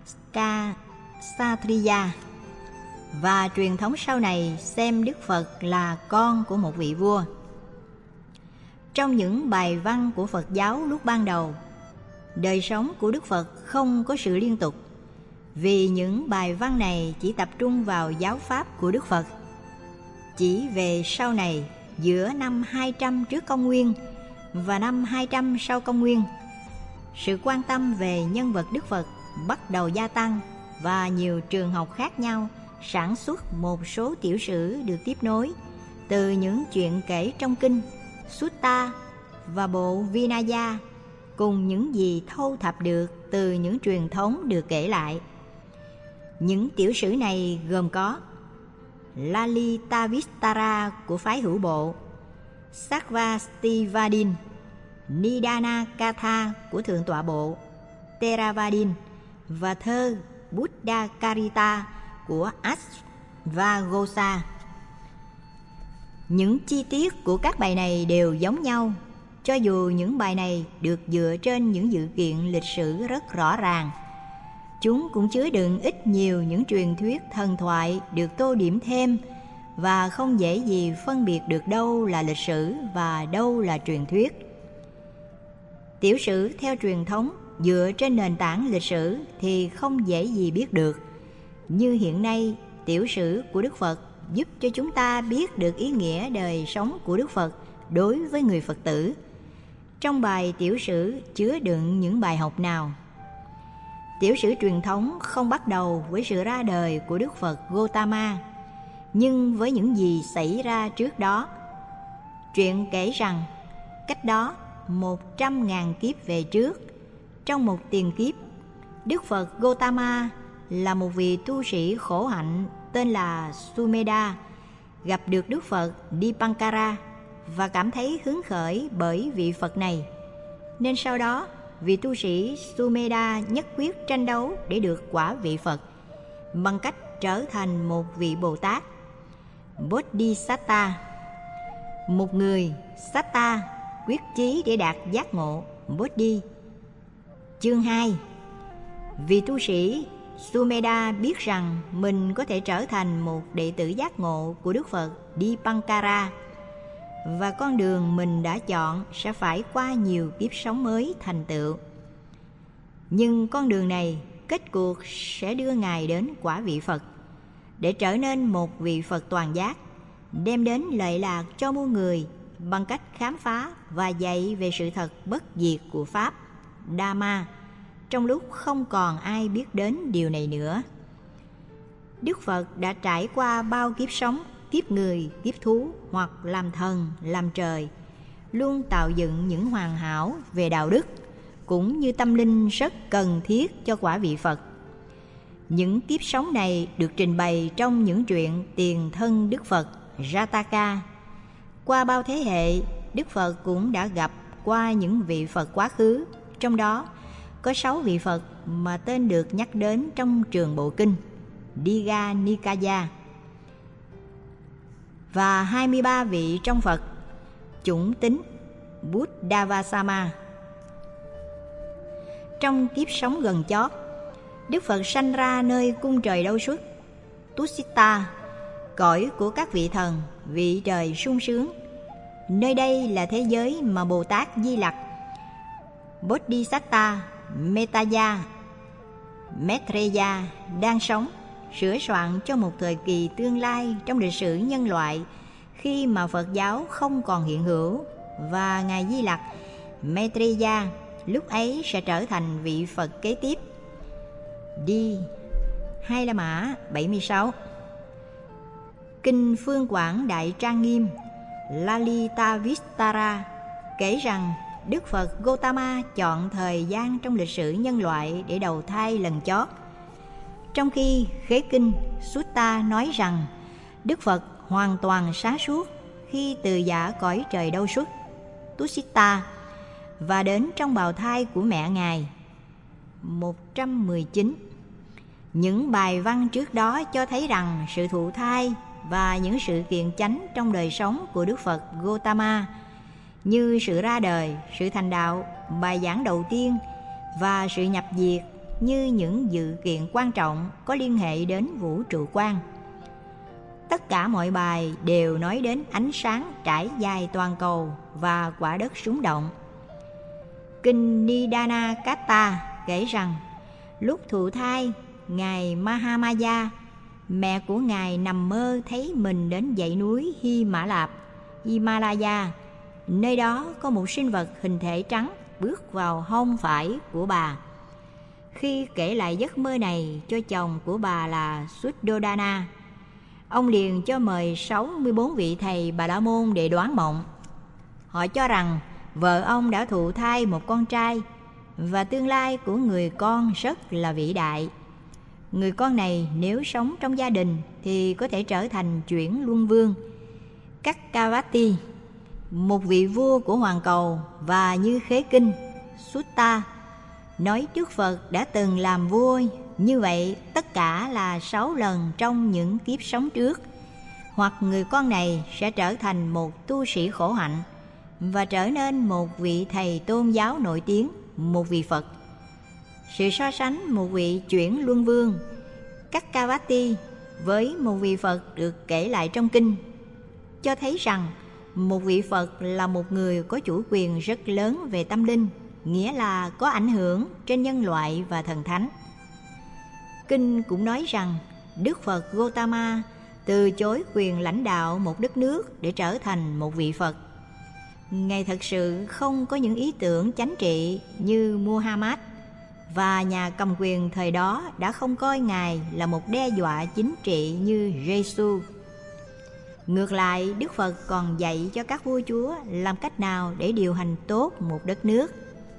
Kshatriya, và truyền thống sau này xem Đức Phật là con của một vị vua. Trong những bài văn của Phật giáo lúc ban đầu, đời sống của Đức Phật không có sự liên tục, vì những bài văn này chỉ tập trung vào giáo pháp của Đức Phật. Chỉ về sau này, giữa năm hai trăm trước công nguyên và năm hai trăm sau công nguyên, sự quan tâm về nhân vật Đức Phật bắt đầu gia tăng và nhiều trường học khác nhau sản xuất một số tiểu sử được tiếp nối từ những chuyện kể trong kinh, Sutta và bộ Vinaya, cùng những gì thâu thập được từ những truyền thống được kể lại. Những tiểu sử này gồm có Lalitavistara của phái hữu bộ, Sarvastivadin, Nidana Katha của thượng tọa bộ, Theravadin, và thơ Buddha Karita của Ashvaghosa. Những chi tiết của các bài này đều giống nhau, cho dù những bài này được dựa trên những dữ kiện lịch sử rất rõ ràng. Chúng cũng chứa đựng ít nhiều những truyền thuyết thần thoại được tô điểm thêm, và không dễ gì phân biệt được đâu là lịch sử và đâu là truyền thuyết. Tiểu sử theo truyền thống dựa trên nền tảng lịch sử thì không dễ gì biết được. Như hiện nay, tiểu sử của Đức Phật giúp cho chúng ta biết được ý nghĩa đời sống của Đức Phật đối với người Phật tử. Trong bài tiểu sử chứa đựng những bài học nào? Tiểu sử truyền thống không bắt đầu với sự ra đời của Đức Phật Gautama, nhưng với những gì xảy ra trước đó. Truyện kể rằng, cách đó một trăm ngàn kiếp về trước, trong một tiền kiếp, Đức Phật Gautama là một vị tu sĩ khổ hạnh tên là Sumedha, gặp được Đức Phật Dipankara và cảm thấy hứng khởi bởi vị Phật này. Nên sau đó, vị tu sĩ Sumedha nhất quyết tranh đấu để được quả vị Phật bằng cách trở thành một vị Bồ Tát, Bodhisatta. Một người Satta quyết chí để đạt giác ngộ, Bodhi. Chương hai. Vị tu sĩ Sumedha biết rằng mình có thể trở thành một đệ tử giác ngộ của Đức Phật Dipankara, và con đường mình đã chọn sẽ phải qua nhiều kiếp sống mới thành tựu. Nhưng con đường này kết cuộc sẽ đưa Ngài đến quả vị Phật, để trở nên một vị Phật toàn giác, đem đến lợi lạc cho muôn người bằng cách khám phá và dạy về sự thật bất diệt của Pháp, Dhamma, trong lúc không còn ai biết đến điều này nữa. Đức Phật đã trải qua bao kiếp sống, kiếp người, kiếp thú hoặc làm thần, làm trời, luôn tạo dựng những hoàn hảo về đạo đức, cũng như tâm linh rất cần thiết cho quả vị Phật. Những kiếp sống này được trình bày trong những truyện tiền thân Đức Phật, Jataka. Qua bao thế hệ, Đức Phật cũng đã gặp qua những vị Phật quá khứ, trong đó có sáu vị Phật mà tên được nhắc đến trong Trường Bộ Kinh, Digha Nikaya, và hai mươi ba vị trong Phật chủng tính Buddhavasama. Trong kiếp sống gần chót, Đức Phật sanh ra nơi cung trời Đâu Xuất, Tushita, cõi của các vị thần, vị trời sung sướng. Nơi đây là thế giới mà Bồ Tát Di Lặc, Bodhisatta, Metaya, Maitreya đang sống, sửa soạn cho một thời kỳ tương lai trong lịch sử nhân loại khi mà Phật giáo không còn hiện hữu, và Ngài Di Lặc, Maitreya, lúc ấy sẽ trở thành vị Phật kế tiếp. Đi Hai La Mã bảy mươi sáu. Kinh Phương Quảng Đại Trang Nghiêm Lalita Vistara kể rằng Đức Phật Gotama chọn thời gian trong lịch sử nhân loại để đầu thai lần chót, trong khi Khế Kinh Sutta nói rằng Đức Phật hoàn toàn sáng suốt khi từ giã cõi trời Đâu Xuất, Tushita, và đến trong bào thai của mẹ Ngài. một trăm mười chín. Những bài văn trước đó cho thấy rằng sự thụ thai và những sự kiện chánh trong đời sống của Đức Phật Gotama, như sự ra đời, sự thành đạo, bài giảng đầu tiên và sự nhập diệt, như những sự kiện quan trọng có liên hệ đến vũ trụ quan. Tất cả mọi bài đều nói đến ánh sáng trải dài toàn cầu và quả đất rúng động. Kinh Nidana Katta kể rằng lúc thụ thai, Ngài Mahamaya, mẹ của Ngài, nằm mơ thấy mình đến dãy núi Hy Mã Lạp, Himalaya. Nơi đó có một sinh vật hình thể trắng bước vào hông phải của bà. Khi kể lại giấc mơ này cho chồng của bà là Suddhodana, ông liền cho mời sáu mươi bốn vị thầy Bà La Môn để đoán mộng. Họ cho rằng vợ ông đã thụ thai một con trai, và tương lai của người con rất là vĩ đại. Người con này nếu sống trong gia đình thì có thể trở thành chuyển luân vương Cakkavatti, một vị vua của hoàn cầu, và như Khế Kinh Sutta nói Đức Phật đã từng làm vua. Như vậy tất cả là sáu lần trong những kiếp sống trước. Hoặc người con này sẽ trở thành một tu sĩ khổ hạnh và trở nên một vị thầy tôn giáo nổi tiếng, một vị Phật. Sự so sánh một vị chuyển luân vương Cakkavatti với một vị Phật được kể lại trong kinh cho thấy rằng một vị Phật là một người có chủ quyền rất lớn về tâm linh, nghĩa là có ảnh hưởng trên nhân loại và thần thánh. Kinh cũng nói rằng Đức Phật Gotama từ chối quyền lãnh đạo một đất nước để trở thành một vị Phật. Ngài thật sự không có những ý tưởng chánh trị như Muhammad, và nhà cầm quyền thời đó đã không coi Ngài là một đe dọa chính trị như Giêsu. Ngược lại, Đức Phật còn dạy cho các vua chúa làm cách nào để điều hành tốt một đất nước.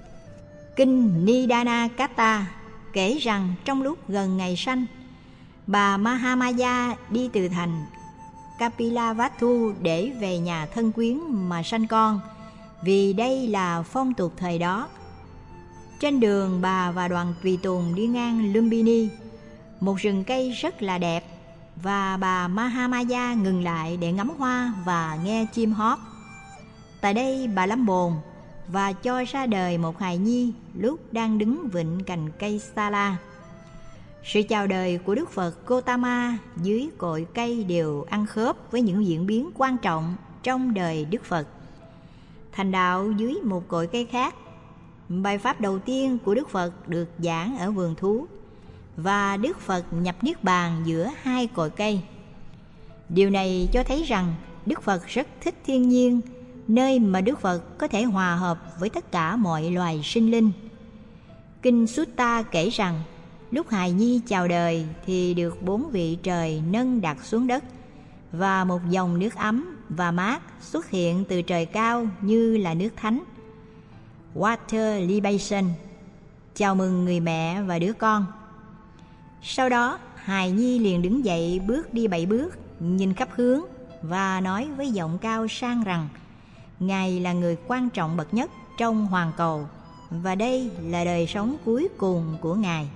Kinh Nidana Katta kể rằng trong lúc gần ngày sanh, bà Mahamaya đi từ thành Kapilavatthu để về nhà thân quyến mà sanh con, vì đây là phong tục thời đó. Trên đường, bà và đoàn tùy tùng đi ngang Lumbini, một rừng cây rất là đẹp, và bà Mahamaya ngừng lại để ngắm hoa và nghe chim hót. Tại đây bà lâm bồn và cho ra đời một hài nhi lúc đang đứng vịn cành cây Sala. Sự chào đời của Đức Phật Gotama dưới cội cây đều ăn khớp với những diễn biến quan trọng trong đời Đức Phật. Thành đạo dưới một cội cây khác. Bài pháp đầu tiên của Đức Phật được giảng ở vườn thú, và Đức Phật nhập niết bàn giữa hai cội cây. Điều này cho thấy rằng Đức Phật rất thích thiên nhiên nơi mà Đức Phật có thể hòa hợp với tất cả mọi loài sinh linh. Kinh Sutta kể rằng, lúc hài nhi chào đời thì được bốn vị trời nâng đặt xuống đất, và một dòng nước ấm và mát xuất hiện từ trời cao như là nước thánh. Water libation, chào mừng người mẹ và đứa con. Sau đó, hài nhi liền đứng dậy bước đi bảy bước, nhìn khắp hướng và nói với giọng cao sang rằng Ngài là người quan trọng bậc nhất trong hoàn cầu, và đây là đời sống cuối cùng của Ngài.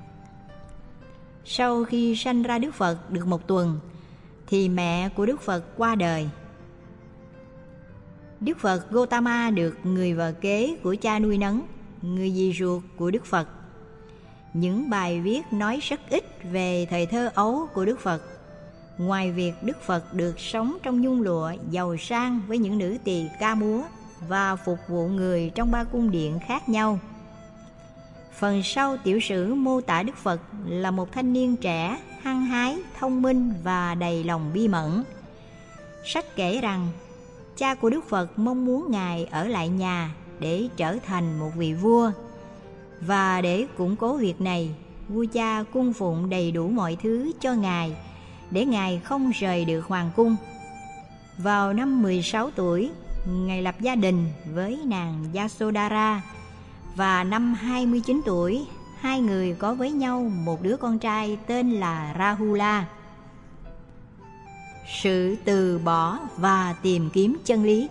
Sau khi sanh ra Đức Phật được một tuần, thì mẹ của Đức Phật qua đời. Đức Phật Gotama được người vợ kế của cha nuôi nấng, người dì ruột của Đức Phật. Những bài viết nói rất ít về thời thơ ấu của Đức Phật, ngoài việc Đức Phật được sống trong nhung lụa giàu sang với những nữ tỳ ca múa và phục vụ người trong ba cung điện khác nhau. Phần sau tiểu sử mô tả Đức Phật là một thanh niên trẻ, hăng hái, thông minh và đầy lòng bi mẫn. Sách kể rằng, cha của Đức Phật mong muốn Ngài ở lại nhà để trở thành một vị vua. Và để củng cố việc này, vua cha cung phụng đầy đủ mọi thứ cho Ngài, để Ngài không rời được hoàng cung. Vào năm mười sáu tuổi, Ngài lập gia đình với nàng Yasodhara, và năm hai mươi chín tuổi, hai người có với nhau một đứa con trai tên là Rahula. Sự từ bỏ và tìm kiếm chân lý.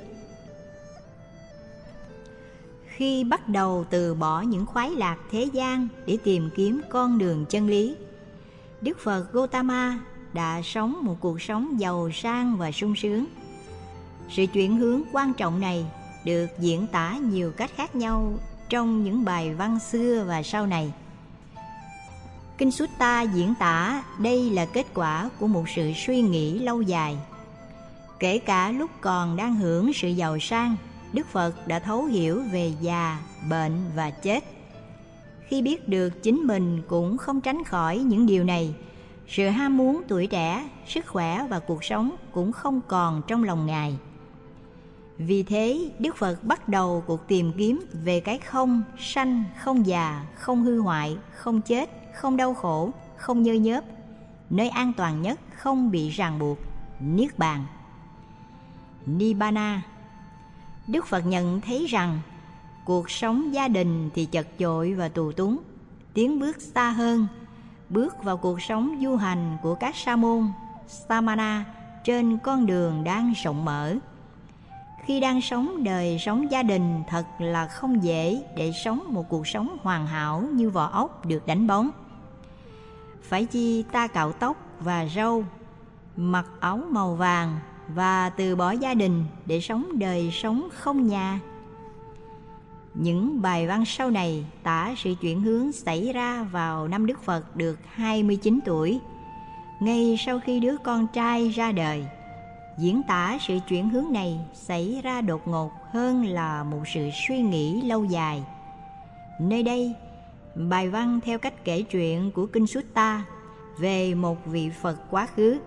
Khi bắt đầu từ bỏ những khoái lạc thế gian để tìm kiếm con đường chân lý, Đức Phật Gotama đã sống một cuộc sống giàu sang và sung sướng. Sự chuyển hướng quan trọng này được diễn tả nhiều cách khác nhau trong những bài văn xưa và sau này. Kinh Sutta diễn tả đây là kết quả của một sự suy nghĩ lâu dài. Kể cả lúc còn đang hưởng sự giàu sang, Đức Phật đã thấu hiểu về già, bệnh và chết. Khi biết được chính mình cũng không tránh khỏi những điều này, sự ham muốn tuổi trẻ, sức khỏe và cuộc sống cũng không còn trong lòng Ngài. Vì thế, Đức Phật bắt đầu cuộc tìm kiếm về cái không sanh, không già, không hư hoại, không chết, không đau khổ, không nhơ nhớp, nơi an toàn nhất, không bị ràng buộc, Niết Bàn. Nibbana. Đức Phật nhận thấy rằng cuộc sống gia đình thì chật chội và tù túng, tiến bước xa hơn, bước vào cuộc sống du hành của các sa môn, samana trên con đường đang rộng mở. Khi đang sống đời sống gia đình, thật là không dễ để sống một cuộc sống hoàn hảo như vỏ ốc được đánh bóng. Phải chi ta cạo tóc và râu, mặc áo màu vàng và từ bỏ gia đình để sống đời sống không nhà. Những bài văn sau này tả sự chuyển hướng xảy ra vào năm Đức Phật được hai mươi chín tuổi, ngay sau khi đứa con trai ra đời. Diễn tả sự chuyển hướng này xảy ra đột ngột hơn là một sự suy nghĩ lâu dài. Nơi đây, bài văn theo cách kể chuyện của Kinh Sutta về một vị Phật quá khứ.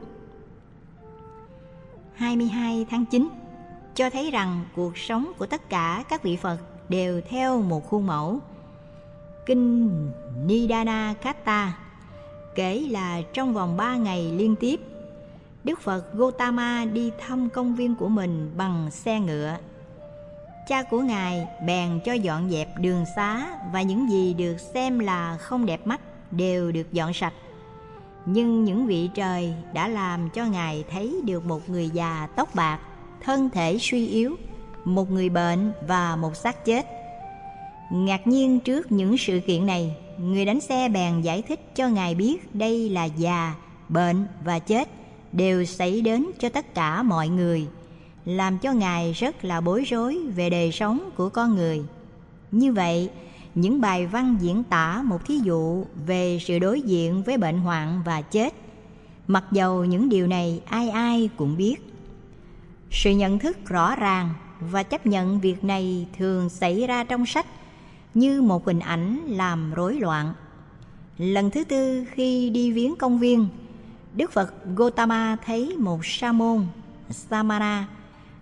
hai mươi hai tháng chín cho thấy rằng cuộc sống của tất cả các vị Phật đều theo một khuôn mẫu. Kinh Nidana Katta kể là trong vòng ba ngày liên tiếp, Đức Phật Gotama đi thăm công viên của mình bằng xe ngựa. Cha của Ngài bèn cho dọn dẹp đường xá, và những gì được xem là không đẹp mắt đều được dọn sạch. Nhưng những vị trời đã làm cho Ngài thấy được một người già tóc bạc, thân thể suy yếu, một người bệnh và một xác chết. Ngạc nhiên trước những sự kiện này, người đánh xe bèn giải thích cho Ngài biết đây là già, bệnh và chết đều xảy đến cho tất cả mọi người, làm cho Ngài rất là bối rối về đời sống của con người. Như vậy, những bài văn diễn tả một thí dụ về sự đối diện với bệnh hoạn và chết, mặc dầu những điều này ai ai cũng biết. Sự nhận thức rõ ràng và chấp nhận việc này thường xảy ra trong sách như một hình ảnh làm rối loạn. Lần thứ tư khi đi viếng công viên, Đức Phật Gotama thấy một sa môn, Samana,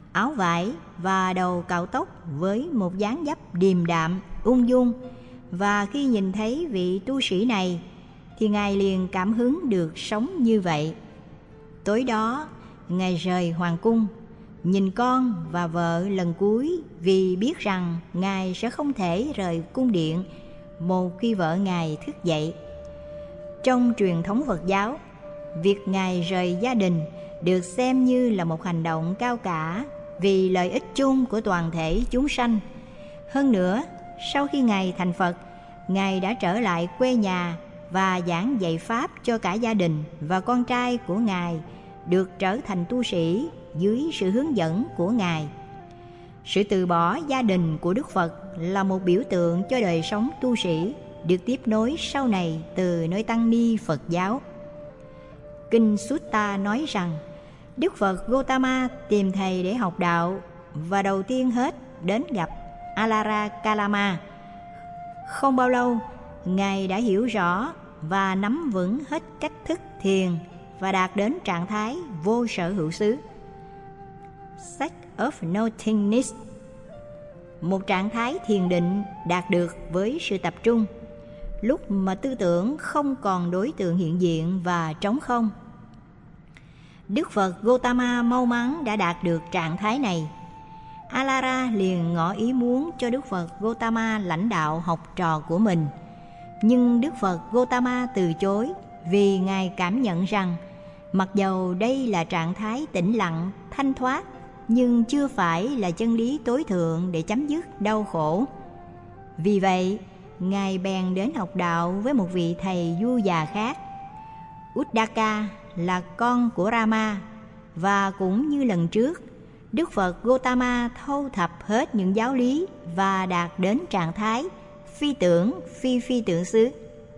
áo vải và đầu cạo tóc với một dáng dấp điềm đạm, ung dung. Và khi nhìn thấy vị tu sĩ này thì Ngài liền cảm hứng được sống như vậy. Tối đó, Ngài rời hoàng cung, nhìn con và vợ lần cuối vì biết rằng Ngài sẽ không thể rời cung điện một khi vợ Ngài thức dậy. Trong truyền thống Phật giáo, việc Ngài rời gia đình được xem như là một hành động cao cả vì lợi ích chung của toàn thể chúng sanh. Hơn nữa, sau khi Ngài thành Phật, Ngài đã trở lại quê nhà và giảng dạy Pháp cho cả gia đình, và con trai của Ngài được trở thành tu sĩ dưới sự hướng dẫn của Ngài. Sự từ bỏ gia đình của Đức Phật là một biểu tượng cho đời sống tu sĩ được tiếp nối sau này từ nơi Tăng ni Phật giáo. Kinh Sutta nói rằng Đức Phật Gotama tìm thầy để học đạo và đầu tiên hết đến gặp Alara Kalama. Không bao lâu, Ngài đã hiểu rõ và nắm vững hết cách thức thiền và đạt đến trạng thái vô sở hữu xứ, state of nothingness, một trạng thái thiền định đạt được với sự tập trung, lúc mà tư tưởng không còn đối tượng hiện diện và trống không. Đức Phật Gotama mau mắn đã đạt được trạng thái này. Alara liền ngỏ ý muốn cho Đức Phật Gotama lãnh đạo học trò của mình. Nhưng Đức Phật Gotama từ chối vì Ngài cảm nhận rằng mặc dầu đây là trạng thái tĩnh lặng, thanh thoát, nhưng chưa phải là chân lý tối thượng để chấm dứt đau khổ. Vì vậy, Ngài bèn đến học đạo với một vị thầy vua già khác. Uddaka là con của Rama, và cũng như lần trước, Đức Phật Gotama thâu thập hết những giáo lý và đạt đến trạng thái phi tưởng phi phi tưởng xứ.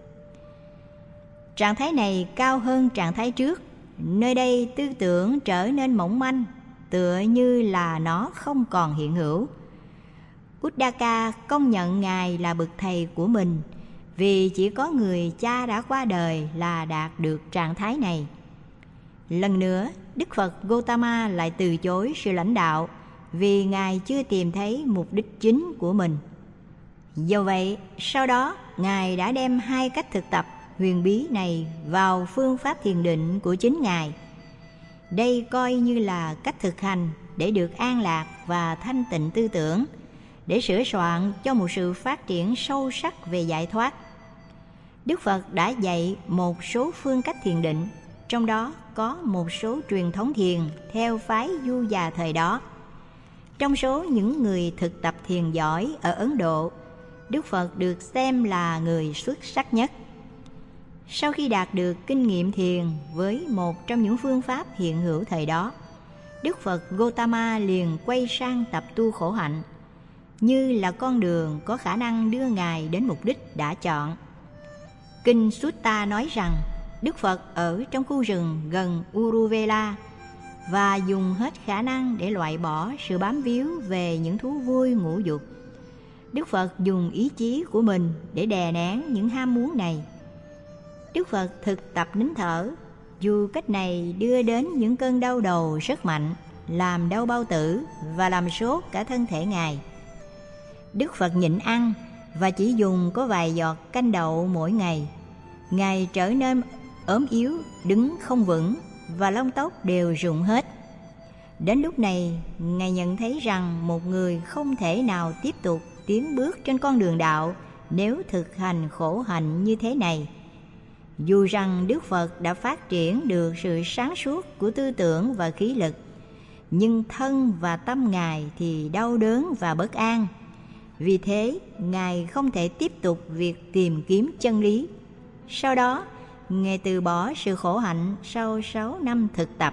Trạng thái này cao hơn trạng thái trước. Nơi đây tư tưởng trở nên mỏng manh, tựa như là nó không còn hiện hữu. Uddaka công nhận Ngài là bậc thầy của mình, vì chỉ có người cha đã qua đời là đạt được trạng thái này. Lần nữa, Đức Phật Gotama lại từ chối sự lãnh đạo vì Ngài chưa tìm thấy mục đích chính của mình. Do vậy, sau đó Ngài đã đem hai cách thực tập huyền bí này vào phương pháp thiền định của chính Ngài. Đây coi như là cách thực hành để được an lạc và thanh tịnh tư tưởng, để sửa soạn cho một sự phát triển sâu sắc về giải thoát. Đức Phật đã dạy một số phương cách thiền định, trong đó có một số truyền thống thiền theo phái du già thời đó. Trong số những người thực tập thiền giỏi ở Ấn Độ, Đức Phật được xem là người xuất sắc nhất. Sau khi đạt được kinh nghiệm thiền với một trong những phương pháp hiện hữu thời đó, Đức Phật Gotama liền quay sang tập tu khổ hạnh, như là con đường có khả năng đưa Ngài đến mục đích đã chọn. Kinh Sutta nói rằng Đức Phật ở trong khu rừng gần Uruvela và dùng hết khả năng để loại bỏ sự bám víu về những thú vui ngũ dục. Đức Phật dùng ý chí của mình để đè nén những ham muốn này. Đức Phật thực tập nín thở, dù cách này đưa đến những cơn đau đầu rất mạnh, làm đau bao tử và làm sốt cả thân thể Ngài. Đức Phật nhịn ăn và chỉ dùng có vài giọt canh đậu mỗi ngày. Ngài trở nên ốm yếu, đứng không vững và lông tóc đều rụng hết. Đến lúc này, Ngài nhận thấy rằng một người không thể nào tiếp tục tiến bước trên con đường đạo nếu thực hành khổ hạnh như thế này. Dù rằng Đức Phật đã phát triển được sự sáng suốt của tư tưởng và khí lực, nhưng thân và tâm Ngài thì đau đớn và bất an. Vì thế, Ngài không thể tiếp tục việc tìm kiếm chân lý. Sau đó, Ngài từ bỏ sự khổ hạnh sau sáu năm thực tập.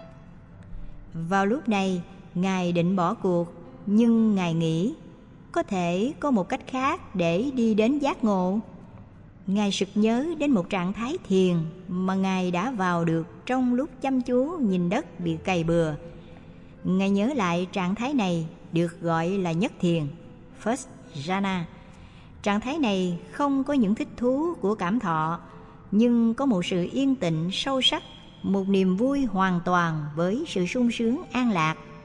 Vào lúc này, Ngài định bỏ cuộc, nhưng Ngài nghĩ có thể có một cách khác để đi đến giác ngộ. Ngài sực nhớ đến một trạng thái thiền mà Ngài đã vào được trong lúc chăm chú nhìn đất bị cày bừa. Ngài nhớ lại trạng thái này được gọi là nhất thiền, first jhana. Trạng thái này không có những thích thú của cảm thọ, nhưng có một sự yên tĩnh sâu sắc, một niềm vui hoàn toàn với sự sung sướng an lạc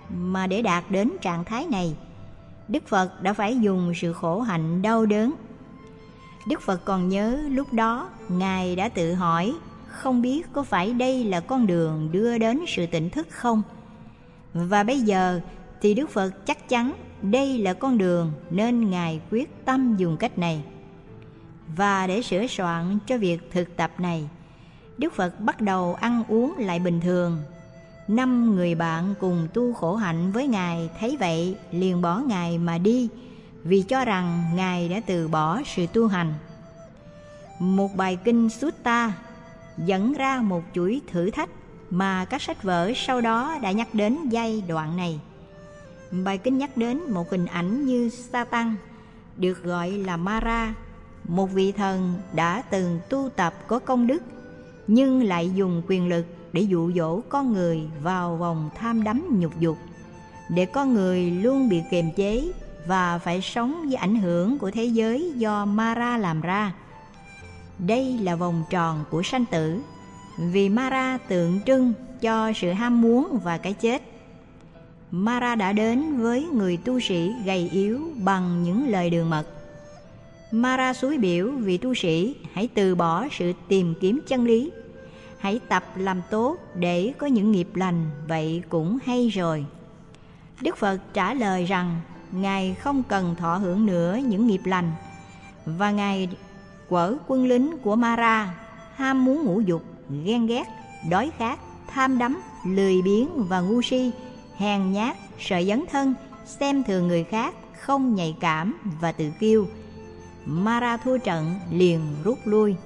mà để đạt đến trạng thái này, Đức Phật đã phải dùng sự khổ hạnh đau đớn. Đức Phật còn nhớ lúc đó Ngài đã tự hỏi không biết có phải đây là con đường đưa đến sự tỉnh thức không? Và bây giờ thì Đức Phật chắc chắn đây là con đường nên Ngài quyết tâm dùng cách này. Và để sửa soạn cho việc thực tập này, Đức Phật bắt đầu ăn uống lại bình thường. Năm người bạn cùng tu khổ hạnh với Ngài thấy vậy liền bỏ Ngài mà đi, vì cho rằng Ngài đã từ bỏ sự tu hành. Một bài kinh Sutta dẫn ra một chuỗi thử thách mà các sách vở sau đó đã nhắc đến giai đoạn này. Bài kinh nhắc đến một hình ảnh như Satan, được gọi là Mara, một vị thần đã từng tu tập có công đức, nhưng lại dùng quyền lực để dụ dỗ con người vào vòng tham đắm nhục dục, để con người luôn bị kiềm chế và phải sống với ảnh hưởng của thế giới do Mara làm ra. Đây là vòng tròn của sanh tử, vì Mara tượng trưng cho sự ham muốn và cái chết. Mara đã đến với người tu sĩ gầy yếu bằng những lời đường mật. Mara xúi biểu vị tu sĩ hãy từ bỏ sự tìm kiếm chân lý, hãy tập làm tốt để có những nghiệp lành, vậy cũng hay rồi. Đức Phật trả lời rằng Ngài không cần thọ hưởng nữa những nghiệp lành, và Ngài quở quân lính của Mara, ham muốn ngũ dục, ghen ghét, đói khát, tham đắm, lười biếng và ngu si, hèn nhát, sợ dấn thân, xem thường người khác, không nhạy cảm và tự kiêu. Mara thua trận liền rút lui.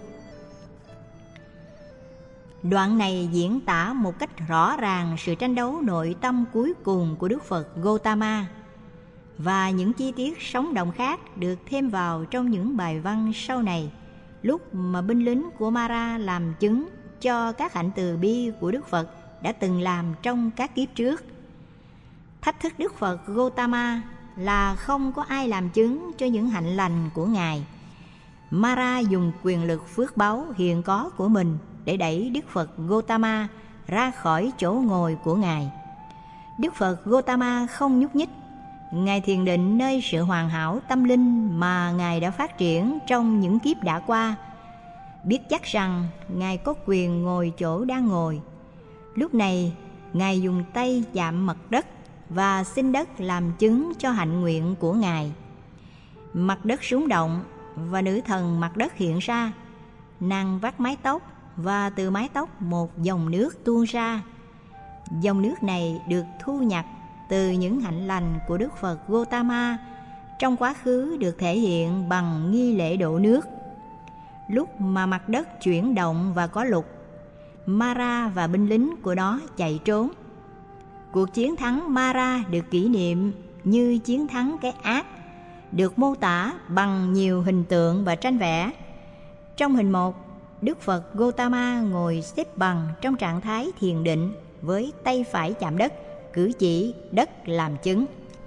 Đoạn này diễn tả một cách rõ ràng sự tranh đấu nội tâm cuối cùng của Đức Phật Gautama, và những chi tiết sống động khác được thêm vào trong những bài văn sau này, lúc mà binh lính của Mara làm chứng cho các hạnh từ bi của Đức Phật đã từng làm trong các kiếp trước. Thách thức Đức Phật Gautama là không có ai làm chứng cho những hạnh lành của Ngài. Mara dùng quyền lực phước báu hiện có của mình để đẩy Đức Phật Gautama ra khỏi chỗ ngồi của Ngài. Đức Phật Gautama không nhúc nhích. Ngài thiền định nơi sự hoàn hảo tâm linh mà Ngài đã phát triển trong những kiếp đã qua, biết chắc rằng Ngài có quyền ngồi chỗ đang ngồi. Lúc này, Ngài dùng tay chạm mặt đất và xin đất làm chứng cho hạnh nguyện của Ngài. Mặt đất rung động và nữ thần mặt đất hiện ra. Nàng vắt mái tóc và từ mái tóc một dòng nước tuôn ra. Dòng nước này được thu nhặt từ những hạnh lành của Đức Phật Gautama trong quá khứ, được thể hiện bằng nghi lễ đổ nước. Lúc mà mặt đất chuyển động và có lục, Mara và binh lính của nó chạy trốn. Cuộc chiến thắng Mara được kỷ niệm như chiến thắng cái ác, được mô tả bằng nhiều hình tượng và tranh vẽ. Trong hình một, Đức Phật Gautama ngồi xếp bằng trong trạng thái thiền định với tay phải chạm đất, cử chỉ đất làm chứng.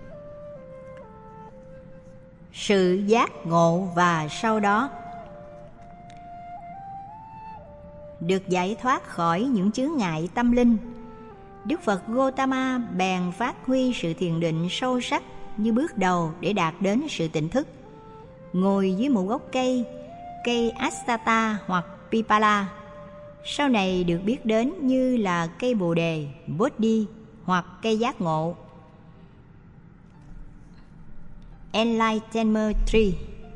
Sự giác ngộ và sau đó được giải thoát khỏi những chướng ngại tâm linh, Đức Phật Gautama bèn phát huy sự thiền định sâu sắc như bước đầu để đạt đến sự tỉnh thức. Ngồi dưới một gốc cây, cây Asata hoặc Pipala, sau này được biết đến như là cây Bồ Đề, Bodhi hoặc cây giác ngộ, Enlightenment Tree.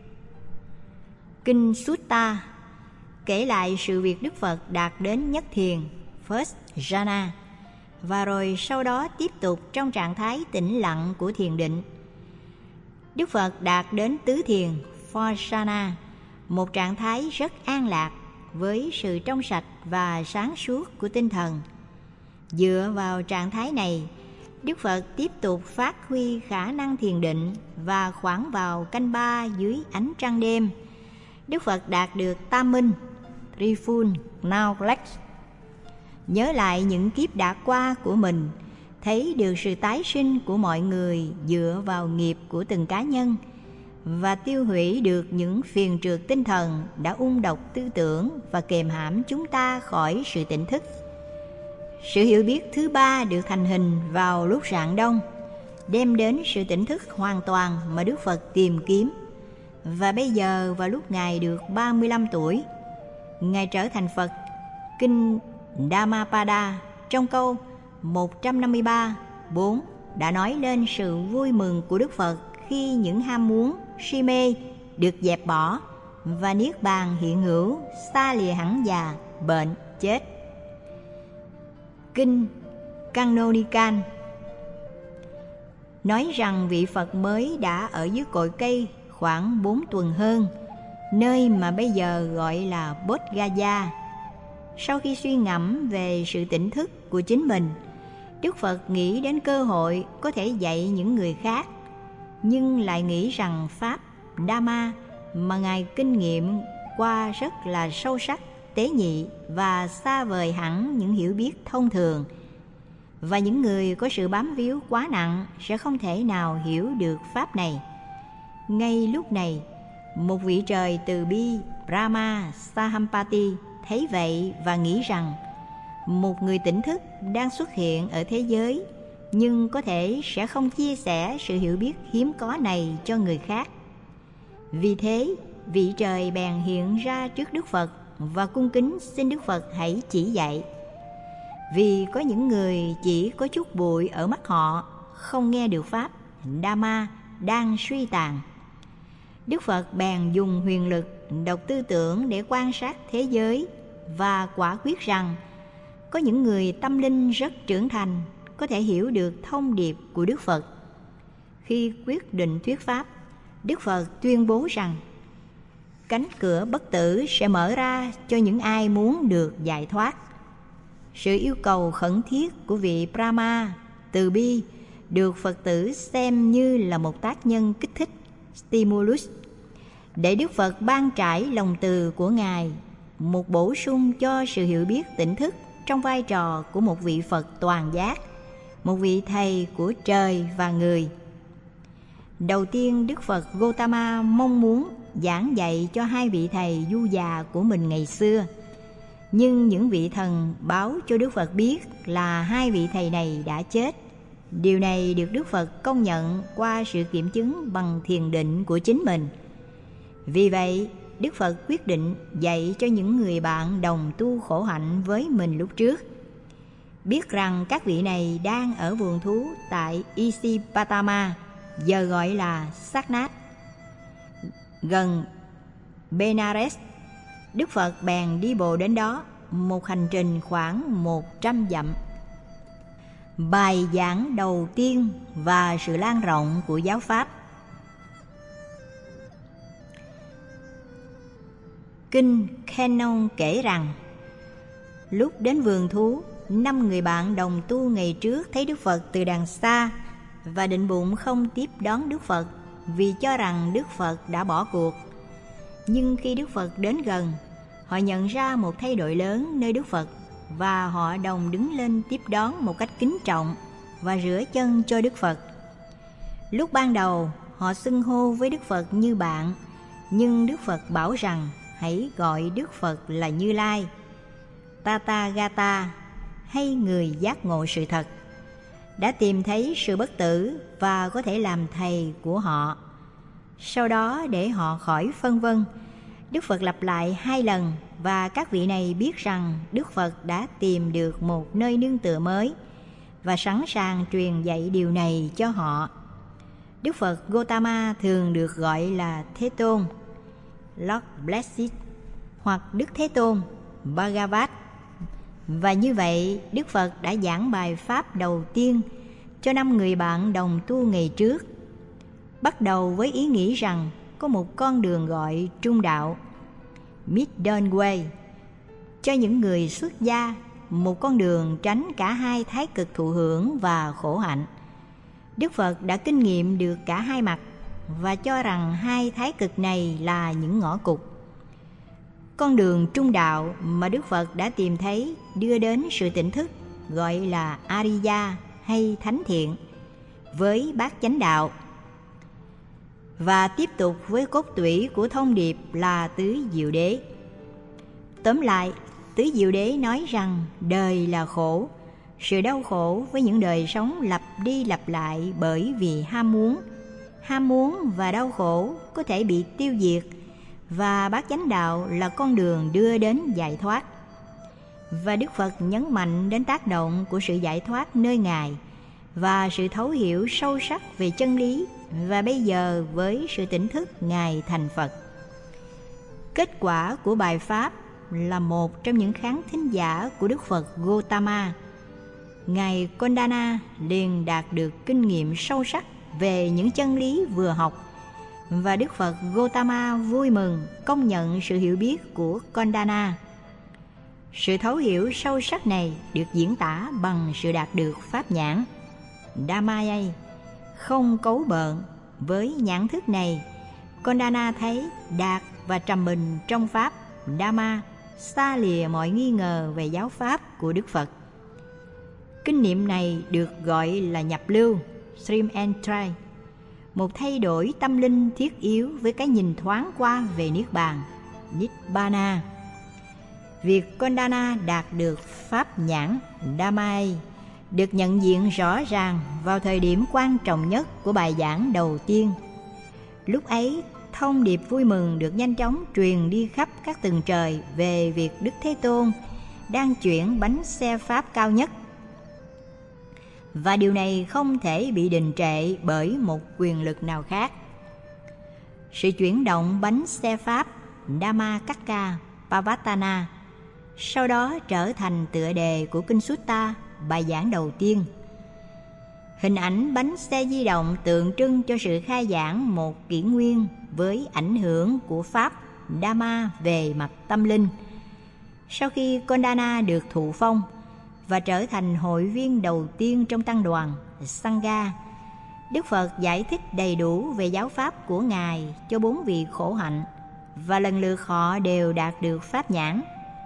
Kinh Sutta kể lại sự việc Đức Phật đạt đến nhất thiền, First Jhana, và rồi sau đó tiếp tục trong trạng thái tĩnh lặng của thiền định. Đức Phật đạt đến tứ thiền, Fourth Jhana, một trạng thái rất an lạc với sự trong sạch và sáng suốt của tinh thần. Dựa vào trạng thái này, Đức Phật tiếp tục phát huy khả năng thiền định, và khoảng vào canh ba dưới ánh trăng đêm, Đức Phật đạt được tam minh, Trifun Knowledge. Nhớ lại những kiếp đã qua của mình, thấy được sự tái sinh của mọi người dựa vào nghiệp của từng cá nhân, và tiêu hủy được những phiền trượt tinh thần đã ung độc tư tưởng và kềm hãm chúng ta khỏi sự tỉnh thức. Sự hiểu biết thứ ba được thành hình vào lúc rạng đông, đem đến sự tỉnh thức hoàn toàn mà Đức Phật tìm kiếm. Và bây giờ vào lúc Ngài được ba mươi lăm tuổi, Ngài trở thành Phật. Kinh Dhammapada trong câu một trăm năm mươi ba bốn đã nói lên sự vui mừng của Đức Phật khi những ham muốn, si mê được dẹp bỏ và niết bàn hiện hữu, xa lìa hẳn già, bệnh, chết. Kinh Canonican nói rằng vị Phật mới đã ở dưới cội cây khoảng bốn tuần hơn, nơi mà bây giờ gọi là Bodh Gaya. Sau khi suy ngẫm về sự tỉnh thức của chính mình, Đức Phật nghĩ đến cơ hội có thể dạy những người khác, nhưng lại nghĩ rằng Pháp Dhamma mà Ngài kinh nghiệm qua rất là sâu sắc, tế nhị và xa vời hẳn những hiểu biết thông thường, và những người có sự bám víu quá nặng sẽ không thể nào hiểu được Pháp này. Ngay lúc này, một vị trời từ bi Brahma Sahampati thấy vậy và nghĩ rằng một người tỉnh thức đang xuất hiện ở thế giới, nhưng có thể sẽ không chia sẻ sự hiểu biết hiếm có này cho người khác. Vì thế, vị trời bèn hiện ra trước Đức Phật và cung kính xin Đức Phật hãy chỉ dạy. Vì có những người chỉ có chút bụi ở mắt họ, không nghe được Pháp Dhamma đang suy tàn. Đức Phật bèn dùng huyền lực độc tư tưởng để quan sát thế giới và quả quyết rằng có những người tâm linh rất trưởng thành có thể hiểu được thông điệp của Đức Phật. Khi quyết định thuyết Pháp, Đức Phật tuyên bố rằng cánh cửa bất tử sẽ mở ra cho những ai muốn được giải thoát. Sự yêu cầu khẩn thiết của vị Brahma từ bi được Phật tử xem như là một tác nhân kích thích, stimulus, để Đức Phật ban trải lòng từ của Ngài, một bổ sung cho sự hiểu biết tỉnh thức trong vai trò của một vị Phật toàn giác, một vị thầy của trời và người. Đầu tiên, Đức Phật Gotama mong muốn giảng dạy cho hai vị thầy du già của mình ngày xưa. Nhưng những vị thần báo cho Đức Phật biết là hai vị thầy này đã chết. Điều này được Đức Phật công nhận qua sự kiểm chứng bằng thiền định của chính mình. Vì vậy, Đức Phật quyết định dạy cho những người bạn đồng tu khổ hạnh với mình lúc trước. Biết rằng các vị này đang ở vườn thú tại Isipatama, giờ gọi là Sát-nát, gần Benares. Đức Phật bèn đi bộ đến đó, một hành trình khoảng một trăm dặm. Bài giảng đầu tiên và sự lan rộng của giáo Pháp. Kinh Canon kể rằng, lúc đến vườn thú, năm người bạn đồng tu ngày trước thấy Đức Phật từ đằng xa và định bụng không tiếp đón Đức Phật vì cho rằng Đức Phật đã bỏ cuộc. Nhưng khi Đức Phật đến gần, họ nhận ra một thay đổi lớn nơi Đức Phật và họ đồng đứng lên tiếp đón một cách kính trọng và rửa chân cho Đức Phật. Lúc ban đầu, họ xưng hô với Đức Phật như bạn, nhưng Đức Phật bảo rằng hãy gọi Đức Phật là Như Lai, Tathagata, hay người giác ngộ sự thật, đã tìm thấy sự bất tử và có thể làm thầy của họ. Sau đó để họ khỏi phân vân, Đức Phật lặp lại hai lần và các vị này biết rằng Đức Phật đã tìm được một nơi nương tựa mới và sẵn sàng truyền dạy điều này cho họ. Đức Phật Gotama thường được gọi là Thế Tôn, Lord Blessed, hoặc Đức Thế Tôn, Bhagavat. Và như vậy, Đức Phật đã giảng bài Pháp đầu tiên cho năm người bạn đồng tu ngày trước, bắt đầu với ý nghĩ rằng có một con đường gọi trung đạo, Middle Way, cho những người xuất gia, một con đường tránh cả hai thái cực thụ hưởng và khổ hạnh. Đức Phật đã kinh nghiệm được cả hai mặt và cho rằng hai thái cực này là những ngõ cụt. Con đường trung đạo mà Đức Phật đã tìm thấy đưa đến sự tỉnh thức gọi là Ariya hay Thánh Thiện với bát chánh đạo, và tiếp tục với cốt tủy của thông điệp là Tứ Diệu Đế. Tóm lại, Tứ Diệu Đế nói rằng đời là khổ sự đau khổ với những đời sống lặp đi lặp lại bởi vì ham muốn. Ham muốn và đau khổ có thể bị tiêu diệt, và bát chánh đạo là con đường đưa đến giải thoát. Và Đức Phật nhấn mạnh đến tác động của sự giải thoát nơi Ngài và sự thấu hiểu sâu sắc về chân lý, và bây giờ với sự tỉnh thức Ngài thành Phật. Kết quả của bài Pháp là một trong những khán thính giả của Đức Phật Gotama. Ngài Kondana liền đạt được kinh nghiệm sâu sắc về những chân lý vừa học, và Đức Phật Gotama vui mừng công nhận sự hiểu biết của Kondana. Sự thấu hiểu sâu sắc này được diễn tả bằng sự đạt được pháp nhãn Dhammayai, không cấu bợn. Với nhãn thức này, Kondana thấy đạt và trầm mình trong pháp Dhamma, xa lìa mọi nghi ngờ về giáo pháp của Đức Phật. Kinh nghiệm này được gọi là nhập lưu, stream entry, một thay đổi tâm linh thiết yếu với cái nhìn thoáng qua về Niết Bàn, Nibbana. Việc Kondana đạt được pháp nhãn Dhammayai được nhận diện rõ ràng vào thời điểm quan trọng nhất của bài giảng đầu tiên. Lúc ấy, thông điệp vui mừng được nhanh chóng truyền đi khắp các tầng trời về việc Đức Thế Tôn đang chuyển bánh xe Pháp cao nhất. Và điều này không thể bị đình trệ bởi một quyền lực nào khác. Sự chuyển động bánh xe Pháp Dhammakakka Pavatana sau đó trở thành tựa đề của Kinh Sutta, bài giảng đầu tiên. Hình ảnh bánh xe di động tượng trưng cho sự khai giảng một kỷ nguyên với ảnh hưởng của Pháp Dhamma về mặt tâm linh. Sau khi Kondana được thụ phong và trở thành hội viên đầu tiên trong tăng đoàn Sangha, Đức Phật giải thích đầy đủ về giáo pháp của Ngài cho bốn vị khổ hạnh, và lần lượt họ đều đạt được pháp nhãn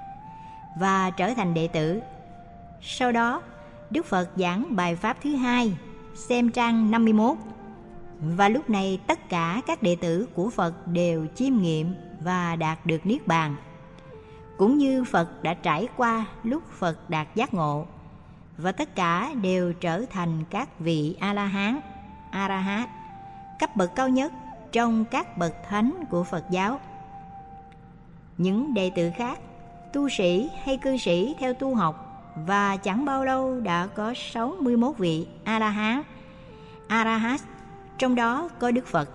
và trở thành đệ tử. Sau đó, Đức Phật giảng bài pháp thứ hai, xem trang năm mươi mốt, và lúc này tất cả các đệ tử của Phật đều chiêm nghiệm và đạt được Niết Bàn, cũng như Phật đã trải qua lúc Phật đạt giác ngộ, và tất cả đều trở thành các vị A-la-hán, A-ra-hát, cấp bậc cao nhất trong các bậc thánh của Phật giáo. Những đệ tử khác, tu sĩ hay cư sĩ theo tu học, và chẳng bao lâu đã có sáu mươi mốt vị A-la-hán, A-ra-hát, trong đó có Đức Phật.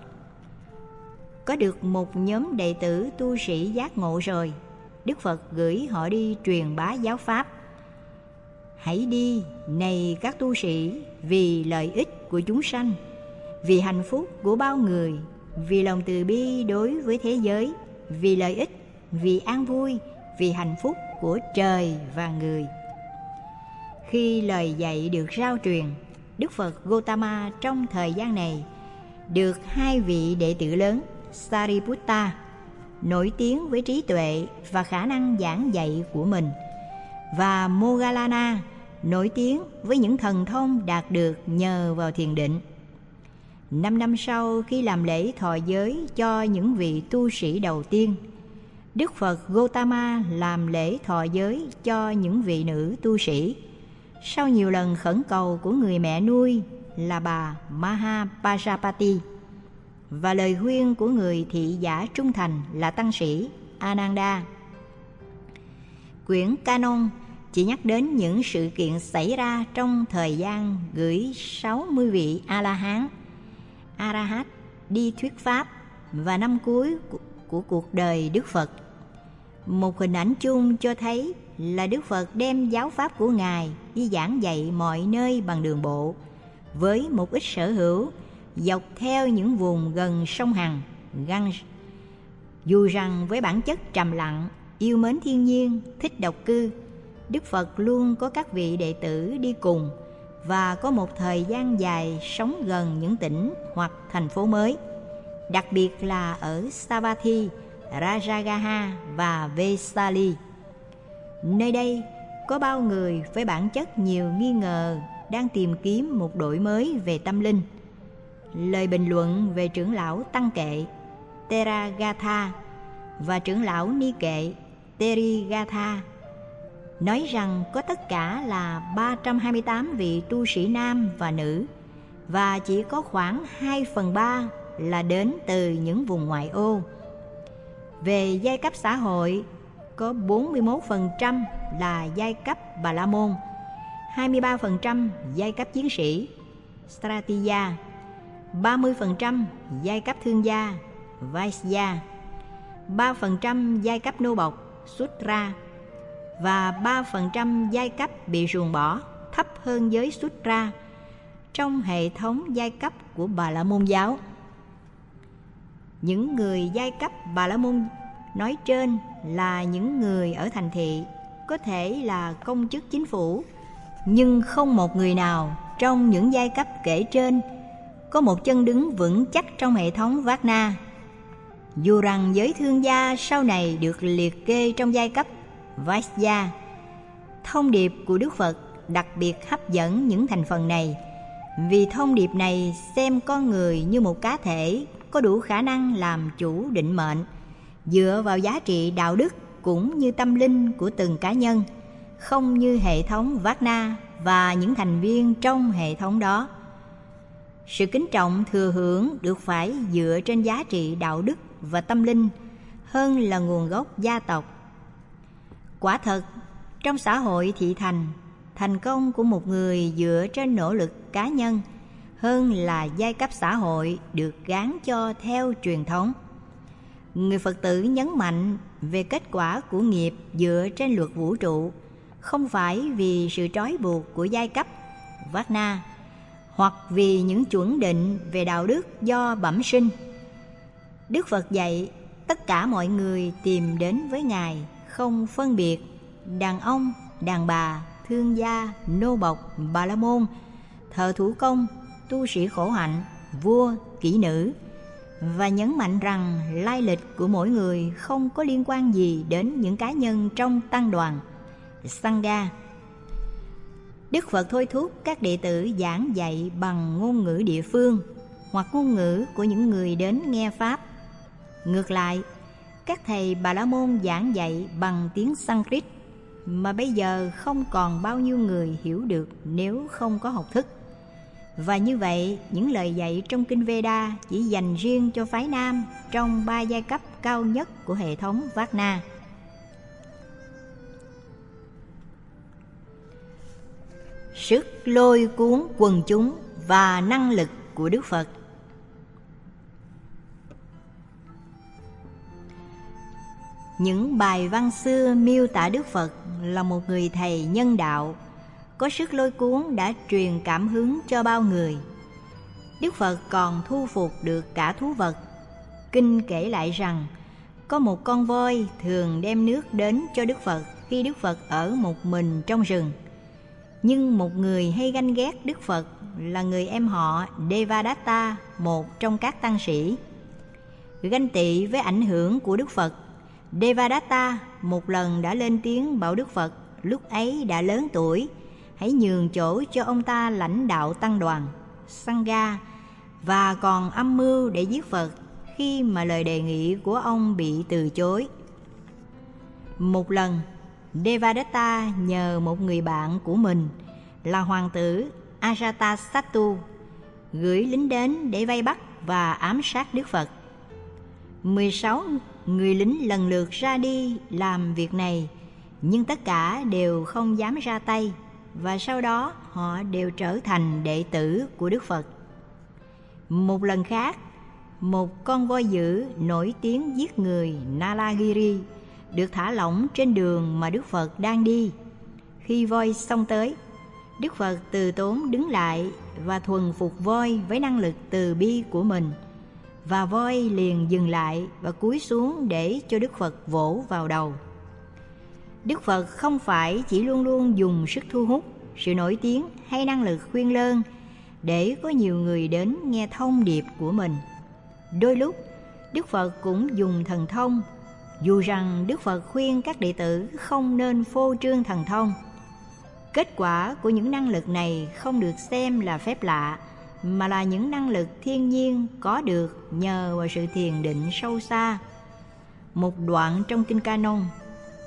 Có được một nhóm đệ tử tu sĩ giác ngộ rồi, Đức Phật gửi họ đi truyền bá giáo pháp. Hãy đi, này các tu sĩ, vì lợi ích của chúng sanh, vì hạnh phúc của bao người, vì lòng từ bi đối với thế giới, vì lợi ích, vì an vui, vì hạnh phúc của trời và người. Khi lời dạy được rao truyền, Đức Phật Gotama trong thời gian này được hai vị đệ tử lớn Sariputta, nổi tiếng với trí tuệ và khả năng giảng dạy của mình, và Moggallana, nổi tiếng với những thần thông đạt được nhờ vào thiền định. Năm năm sau, khi làm lễ thọ giới cho những vị tu sĩ đầu tiên, Đức Phật Gotama làm lễ thọ giới cho những vị nữ tu sĩ. Sau nhiều lần khẩn cầu của người mẹ nuôi là bà Mahapajapati và lời khuyên của người thị giả trung thành là tăng sĩ Ananda, quyển Canon chỉ nhắc đến những sự kiện xảy ra trong thời gian gửi sáu mươi vị A-la-hán, A-ra-hát đi thuyết pháp và năm cuối của cuộc đời Đức Phật. Một hình ảnh chung cho thấy là Đức Phật đem giáo pháp của Ngài đi giảng dạy mọi nơi bằng đường bộ, với một ít sở hữu dọc theo những vùng gần sông Hằng, Ganges. Dù rằng với bản chất trầm lặng, yêu mến thiên nhiên, thích độc cư, Đức Phật luôn có các vị đệ tử đi cùng và có một thời gian dài sống gần những tỉnh hoặc thành phố mới, đặc biệt là ở Savatthi, Rajagaha và Vesali. Nơi đây có bao người với bản chất nhiều nghi ngờ đang tìm kiếm một đổi mới về tâm linh. Lời bình luận về trưởng lão Tăng Kệ Theragatha và trưởng lão Ni Kệ Therigatha nói rằng có tất cả là ba trăm hai mươi tám vị tu sĩ nam và nữ, và chỉ có khoảng hai phần ba là đến từ những vùng ngoại ô. Về giai cấp xã hội, có bốn mươi mốt phần trăm là giai cấp Bà La Môn, hai mươi ba phần trăm giai cấp chiến sĩ Stratiya, ba mươi phần trăm giai cấp thương gia Vaisya, ba phần trăm giai cấp nô bộc Sudra và ba phần trăm giai cấp bị ruồng bỏ, thấp hơn giới Sudra trong hệ thống giai cấp của Bà La Môn giáo. Những người giai cấp Bà La Môn nói trên là những người ở thành thị, có thể là công chức chính phủ, nhưng không một người nào trong những giai cấp kể trên có một chân đứng vững chắc trong hệ thống Varna. Dù rằng giới thương gia sau này được liệt kê trong giai cấp Vaisya, thông điệp của Đức Phật đặc biệt hấp dẫn những thành phần này, vì thông điệp này xem con người như một cá thể có đủ khả năng làm chủ định mệnh, dựa vào giá trị đạo đức cũng như tâm linh của từng cá nhân, không như hệ thống Varna và những thành viên trong hệ thống đó. Sự kính trọng thừa hưởng được phải dựa trên giá trị đạo đức và tâm linh hơn là nguồn gốc gia tộc. Quả thật, trong xã hội thị thành, thành công của một người dựa trên nỗ lực cá nhân hơn là giai cấp xã hội được gán cho theo truyền thống. Người Phật tử nhấn mạnh về kết quả của nghiệp dựa trên luật vũ trụ, không phải vì sự trói buộc của giai cấp Varna hoặc vì những chuẩn định về đạo đức do bẩm sinh. Đức Phật dạy tất cả mọi người tìm đến với Ngài không phân biệt đàn ông, đàn bà, thương gia, nô bộc, Bà La Môn, thợ thủ công, tu sĩ khổ hạnh, vua, kỹ nữ, và nhấn mạnh rằng lai lịch của mỗi người không có liên quan gì đến những cá nhân trong tăng đoàn Sangha. Đức Phật thôi thúc các đệ tử giảng dạy bằng ngôn ngữ địa phương hoặc ngôn ngữ của những người đến nghe Pháp. Ngược lại, các thầy Bà La Môn giảng dạy bằng tiếng Sanskrit mà bây giờ không còn bao nhiêu người hiểu được nếu không có học thức. Và như vậy, những lời dạy trong Kinh Veda chỉ dành riêng cho phái nam trong ba giai cấp cao nhất của hệ thống Varna. Sức lôi cuốn quần chúng và năng lực của Đức Phật. Những bài văn xưa miêu tả Đức Phật là một người thầy nhân đạo, có sức lôi cuốn đã truyền cảm hứng cho bao người. Đức Phật còn thu phục được cả thú vật. Kinh kể lại rằng có một con voi thường đem nước đến cho Đức Phật khi Đức Phật ở một mình trong rừng. Nhưng một người hay ganh ghét Đức Phật là người em họ Devadatta, một trong các tăng sĩ. Ganh tị với ảnh hưởng của Đức Phật, Devadatta một lần đã lên tiếng bảo Đức Phật lúc ấy đã lớn tuổi, hãy nhường chỗ cho ông ta lãnh đạo tăng đoàn Sangha, và còn âm mưu để giết Phật khi mà lời đề nghị của ông bị từ chối. Một lần, Devadatta nhờ một người bạn của mình là hoàng tử Ajatasattu gửi lính đến để vây bắt và ám sát Đức Phật. mười sáu người lính lần lượt ra đi làm việc này, nhưng tất cả đều không dám ra tay, và sau đó họ đều trở thành đệ tử của Đức Phật. Một lần khác, một con voi dữ nổi tiếng giết người Nalagiri được thả lỏng trên đường mà Đức Phật đang đi. Khi voi xông tới, Đức Phật từ tốn đứng lại và thuần phục voi với năng lực từ bi của mình, và voi liền dừng lại và cúi xuống để cho Đức Phật vỗ vào đầu. Đức Phật không phải chỉ luôn luôn dùng sức thu hút, sự nổi tiếng hay năng lực khuyên lơn để có nhiều người đến nghe thông điệp của mình. Đôi lúc, Đức Phật cũng dùng thần thông, dù rằng Đức Phật khuyên các đệ tử không nên phô trương thần thông. Kết quả của những năng lực này không được xem là phép lạ, mà là những năng lực thiên nhiên có được nhờ vào sự thiền định sâu xa. Một đoạn trong Kinh Canon,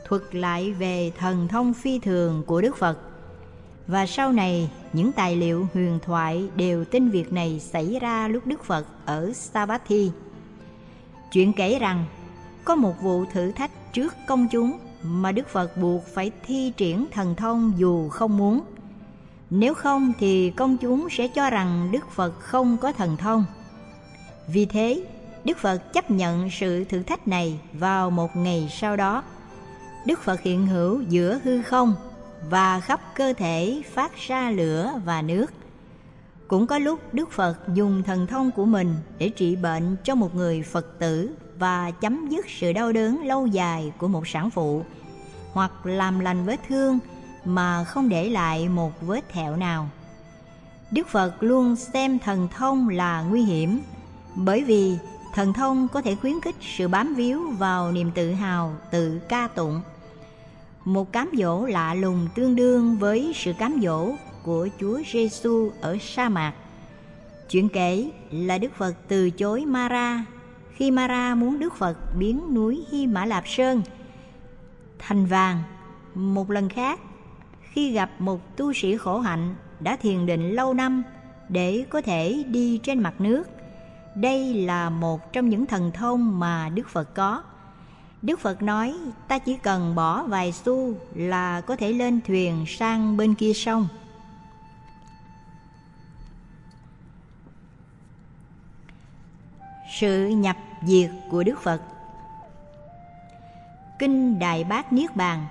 thuật lại về thần thông phi thường của Đức Phật. Và sau này, những tài liệu huyền thoại đều tin việc này xảy ra lúc Đức Phật ở Savatthi. Chuyện kể rằng, có một vụ thử thách trước công chúng mà Đức Phật buộc phải thi triển thần thông dù không muốn. Nếu không thì công chúng sẽ cho rằng Đức Phật không có thần thông. Vì thế, Đức Phật chấp nhận sự thử thách này vào một ngày sau đó. Đức Phật hiện hữu giữa hư không và khắp cơ thể phát ra lửa và nước. Cũng có lúc Đức Phật dùng thần thông của mình để trị bệnh cho một người Phật tử và chấm dứt sự đau đớn lâu dài của một sản phụ, hoặc làm lành vết thương mà không để lại một vết thẹo nào. Đức Phật luôn xem thần thông là nguy hiểm, bởi vì thần thông có thể khuyến khích sự bám víu vào niềm tự hào, tự ca tụng. Một cám dỗ lạ lùng tương đương với sự cám dỗ của Chúa Giêsu ở sa mạc. Chuyện kể là Đức Phật từ chối Mara khi Mara muốn Đức Phật biến núi Hy Mã Lạp Sơn thành vàng. Một lần khác, khi gặp một tu sĩ khổ hạnh đã thiền định lâu năm để có thể đi trên mặt nước. Đây là một trong những thần thông mà Đức Phật có. Đức Phật nói, ta chỉ cần bỏ vài xu là có thể lên thuyền sang bên kia sông. Sự nhập diệt của Đức Phật. Kinh Đại Bát Niết Bàn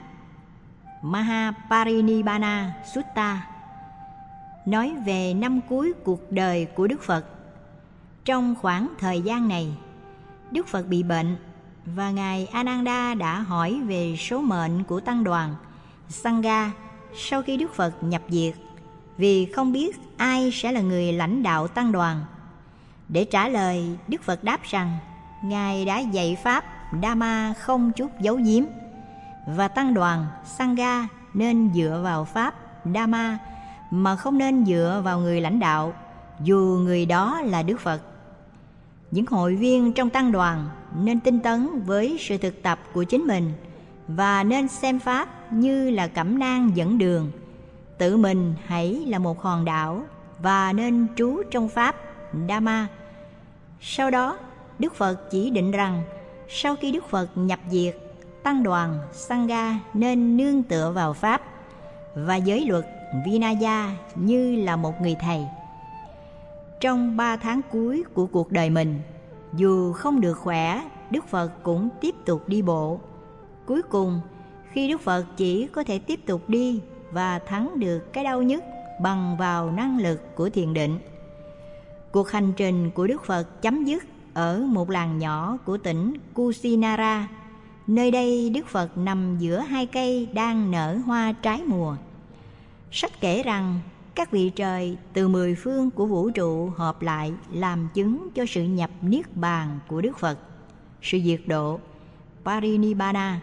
Mahaparinibbana Sutta nói về năm cuối cuộc đời của Đức Phật. Trong khoảng thời gian này, Đức Phật bị bệnh và Ngài Ananda đã hỏi về số mệnh của tăng đoàn Sangha sau khi Đức Phật nhập diệt, vì không biết ai sẽ là người lãnh đạo tăng đoàn. Để trả lời, Đức Phật đáp rằng Ngài đã dạy Pháp Dhamma không chút giấu giếm, và tăng đoàn Sangha nên dựa vào Pháp Dhamma mà không nên dựa vào người lãnh đạo, dù người đó là Đức Phật. Những hội viên trong tăng đoàn nên tinh tấn với sự thực tập của chính mình và nên xem Pháp như là cẩm nang dẫn đường. Tự mình hãy là một hòn đảo và nên trú trong Pháp Dhamma. Sau đó, Đức Phật chỉ định rằng sau khi Đức Phật nhập diệt, tăng đoàn Sangha nên nương tựa vào Pháp và giới luật Vinaya như là một người thầy. Trong ba tháng cuối của cuộc đời mình, dù không được khỏe, Đức Phật cũng tiếp tục đi bộ. Cuối cùng, khi Đức Phật chỉ có thể tiếp tục đi và thắng được cái đau nhức bằng vào năng lực của thiền định. Cuộc hành trình của Đức Phật chấm dứt ở một làng nhỏ của tỉnh Kusinara. Nơi đây Đức Phật nằm giữa hai cây đang nở hoa trái mùa. Sách kể rằng các vị trời từ mười phương của vũ trụ hợp lại làm chứng cho sự nhập niết bàn của Đức Phật, sự diệt độ Parinibbana.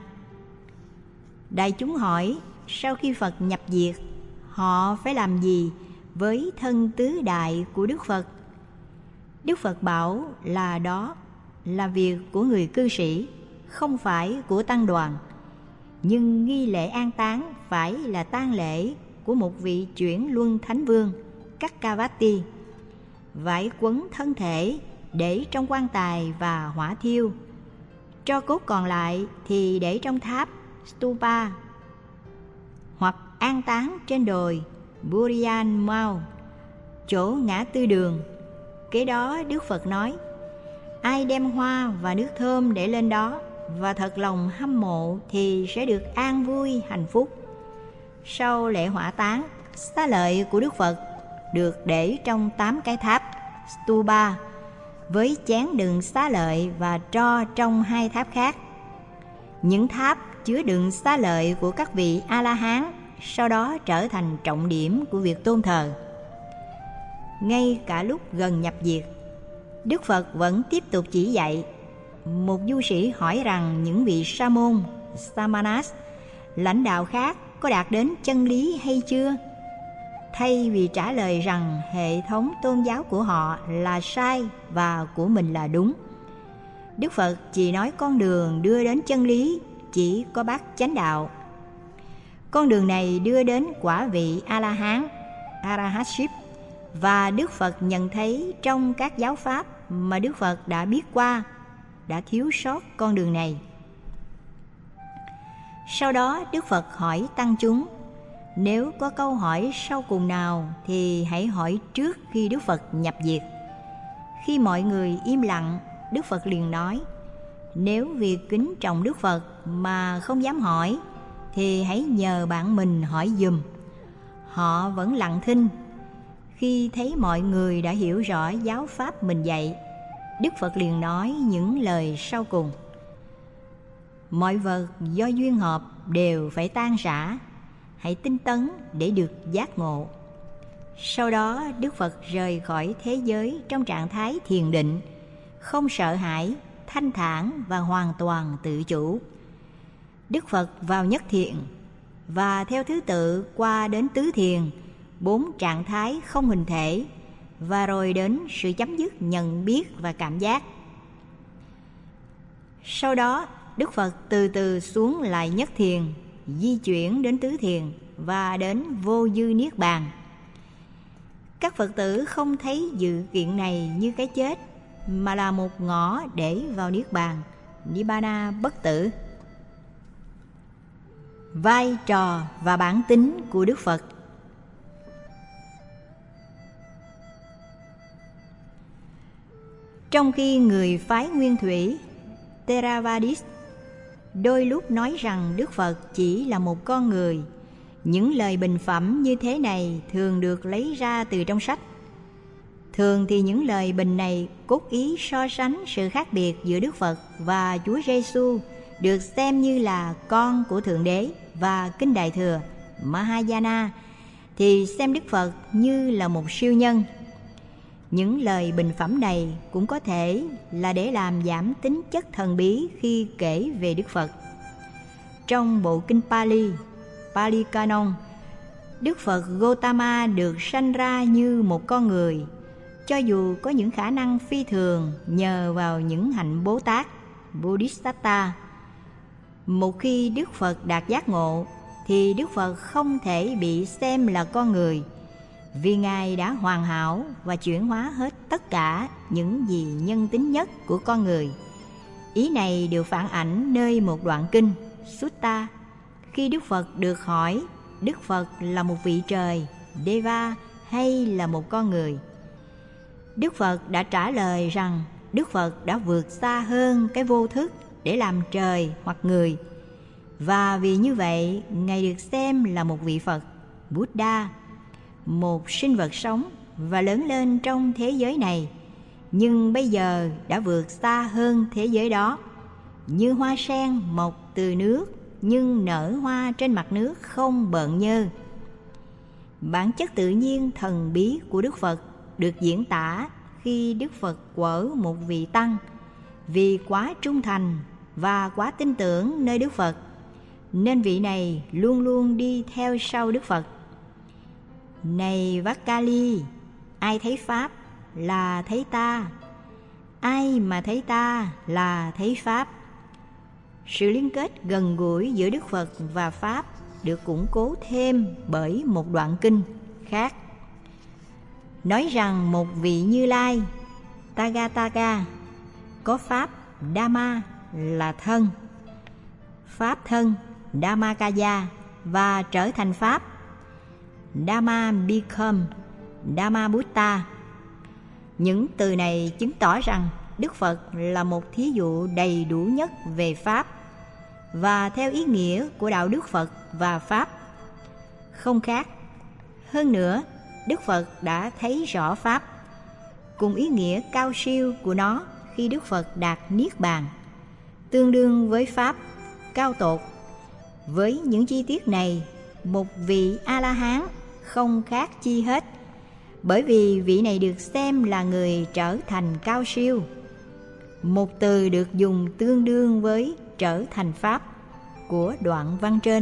Đại chúng hỏi, sau khi Phật nhập diệt, họ phải làm gì với thân tứ đại của Đức Phật? Đức Phật bảo là đó là việc của người cư sĩ, không phải của tăng đoàn. Nhưng nghi lễ an táng phải là tang lễ của một vị chuyển luân thánh vương Cakkavatti. Vải quấn thân thể để trong quan tài và hỏa thiêu. Tro cốt còn lại thì để trong tháp Stupa hoặc an táng trên đồi Burian Mount, chỗ ngã tư đường. Kế đó Đức Phật nói, ai đem hoa và nước thơm để lên đó và thật lòng hâm mộ thì sẽ được an vui hạnh phúc. Sau lễ hỏa táng, xá lợi của Đức Phật được để trong tám cái tháp Stupa với chén đựng xá lợi và tro trong hai tháp khác. Những tháp chứa đựng xá lợi của các vị A-la-hán sau đó trở thành trọng điểm của việc tôn thờ. Ngay cả lúc gần nhập diệt, Đức Phật vẫn tiếp tục chỉ dạy. Một du sĩ hỏi rằng những vị sa môn, Samanas, lãnh đạo khác có đạt đến chân lý hay chưa? Thay vì trả lời rằng hệ thống tôn giáo của họ là sai và của mình là đúng, Đức Phật chỉ nói con đường đưa đến chân lý chỉ có bát chánh đạo. Con đường này đưa đến quả vị A-la-hán, Arahatship, và Đức Phật nhận thấy trong các giáo pháp mà Đức Phật đã biết qua, đã thiếu sót con đường này. Sau đó Đức Phật hỏi tăng chúng, nếu có câu hỏi sau cùng nào thì hãy hỏi trước khi Đức Phật nhập diệt. Khi mọi người im lặng, Đức Phật liền nói, nếu vì kính trọng Đức Phật mà không dám hỏi, thì hãy nhờ bạn mình hỏi giùm. Họ vẫn lặng thinh. Khi thấy mọi người đã hiểu rõ giáo pháp mình dạy, Đức Phật liền nói những lời sau cùng. Mọi vật do duyên hợp đều phải tan rã, hãy tinh tấn để được giác ngộ. Sau đó Đức Phật rời khỏi thế giới trong trạng thái thiền định, không sợ hãi, thanh thản và hoàn toàn tự chủ. Đức Phật vào nhất thiền và theo thứ tự qua đến tứ thiền, bốn trạng thái không hình thể, và rồi đến sự chấm dứt nhận biết và cảm giác. Sau đó Đức Phật từ từ xuống lại nhất thiền, di chuyển đến tứ thiền và đến vô dư niết bàn. Các Phật tử không thấy dự kiện này như cái chết, mà là một ngõ để vào niết bàn, Nibbana bất tử. Vai trò và bản tính của Đức Phật. Trong khi người phái Nguyên Thủy, Theravadis, đôi lúc nói rằng Đức Phật chỉ là một con người, những lời bình phẩm như thế này thường được lấy ra từ trong sách. Thường thì những lời bình này cốt ý so sánh sự khác biệt giữa Đức Phật và Chúa Giêsu, được xem như là con của Thượng Đế, và Kinh Đại Thừa Mahayana thì xem Đức Phật như là một siêu nhân. Những lời bình phẩm này cũng có thể là để làm giảm tính chất thần bí khi kể về Đức Phật. Trong bộ kinh Pali, Pali Canon, Đức Phật Gautama được sanh ra như một con người, cho dù có những khả năng phi thường nhờ vào những hạnh Bố Tát, Bodhisattva. Một khi Đức Phật đạt giác ngộ, thì Đức Phật không thể bị xem là con người, vì Ngài đã hoàn hảo và chuyển hóa hết tất cả những gì nhân tính nhất của con người. Ý này được phản ảnh nơi một đoạn kinh, Sutta, khi Đức Phật được hỏi Đức Phật là một vị trời, Deva, hay là một con người. Đức Phật đã trả lời rằng Đức Phật đã vượt xa hơn cái vô thức để làm trời hoặc người, và vì như vậy Ngài được xem là một vị Phật, Buddha, một sinh vật sống và lớn lên trong thế giới này, nhưng bây giờ đã vượt xa hơn thế giới đó, như hoa sen mọc từ nước nhưng nở hoa trên mặt nước không bợn nhơ. Bản chất tự nhiên thần bí của Đức Phật được diễn tả khi Đức Phật quở một vị tăng, vì quá trung thành và quá tin tưởng nơi Đức Phật, nên vị này luôn luôn đi theo sau Đức Phật. Này Vakali, ai thấy Pháp là thấy ta, ai mà thấy ta là thấy Pháp. Sự liên kết gần gũi giữa Đức Phật và Pháp được củng cố thêm bởi một đoạn kinh khác, nói rằng một vị Như Lai, Tagataka, có Pháp Dhamma là thân, Pháp thân Dhammakaya, và trở thành Pháp Dhamma become Dhamma Buddha. Những từ này chứng tỏ rằng Đức Phật là một thí dụ đầy đủ nhất về Pháp, và theo ý nghĩa của đạo Đức Phật và Pháp không khác. Hơn nữa, Đức Phật đã thấy rõ Pháp cùng ý nghĩa cao siêu của nó khi Đức Phật đạt Niết Bàn, tương đương với Pháp cao tột. Với những chi tiết này, một vị A-la-hán không khác chi hết, bởi vì vị này được xem là người trở thành cao siêu. Một từ được dùng tương đương với trở thành Pháp của đoạn văn trên.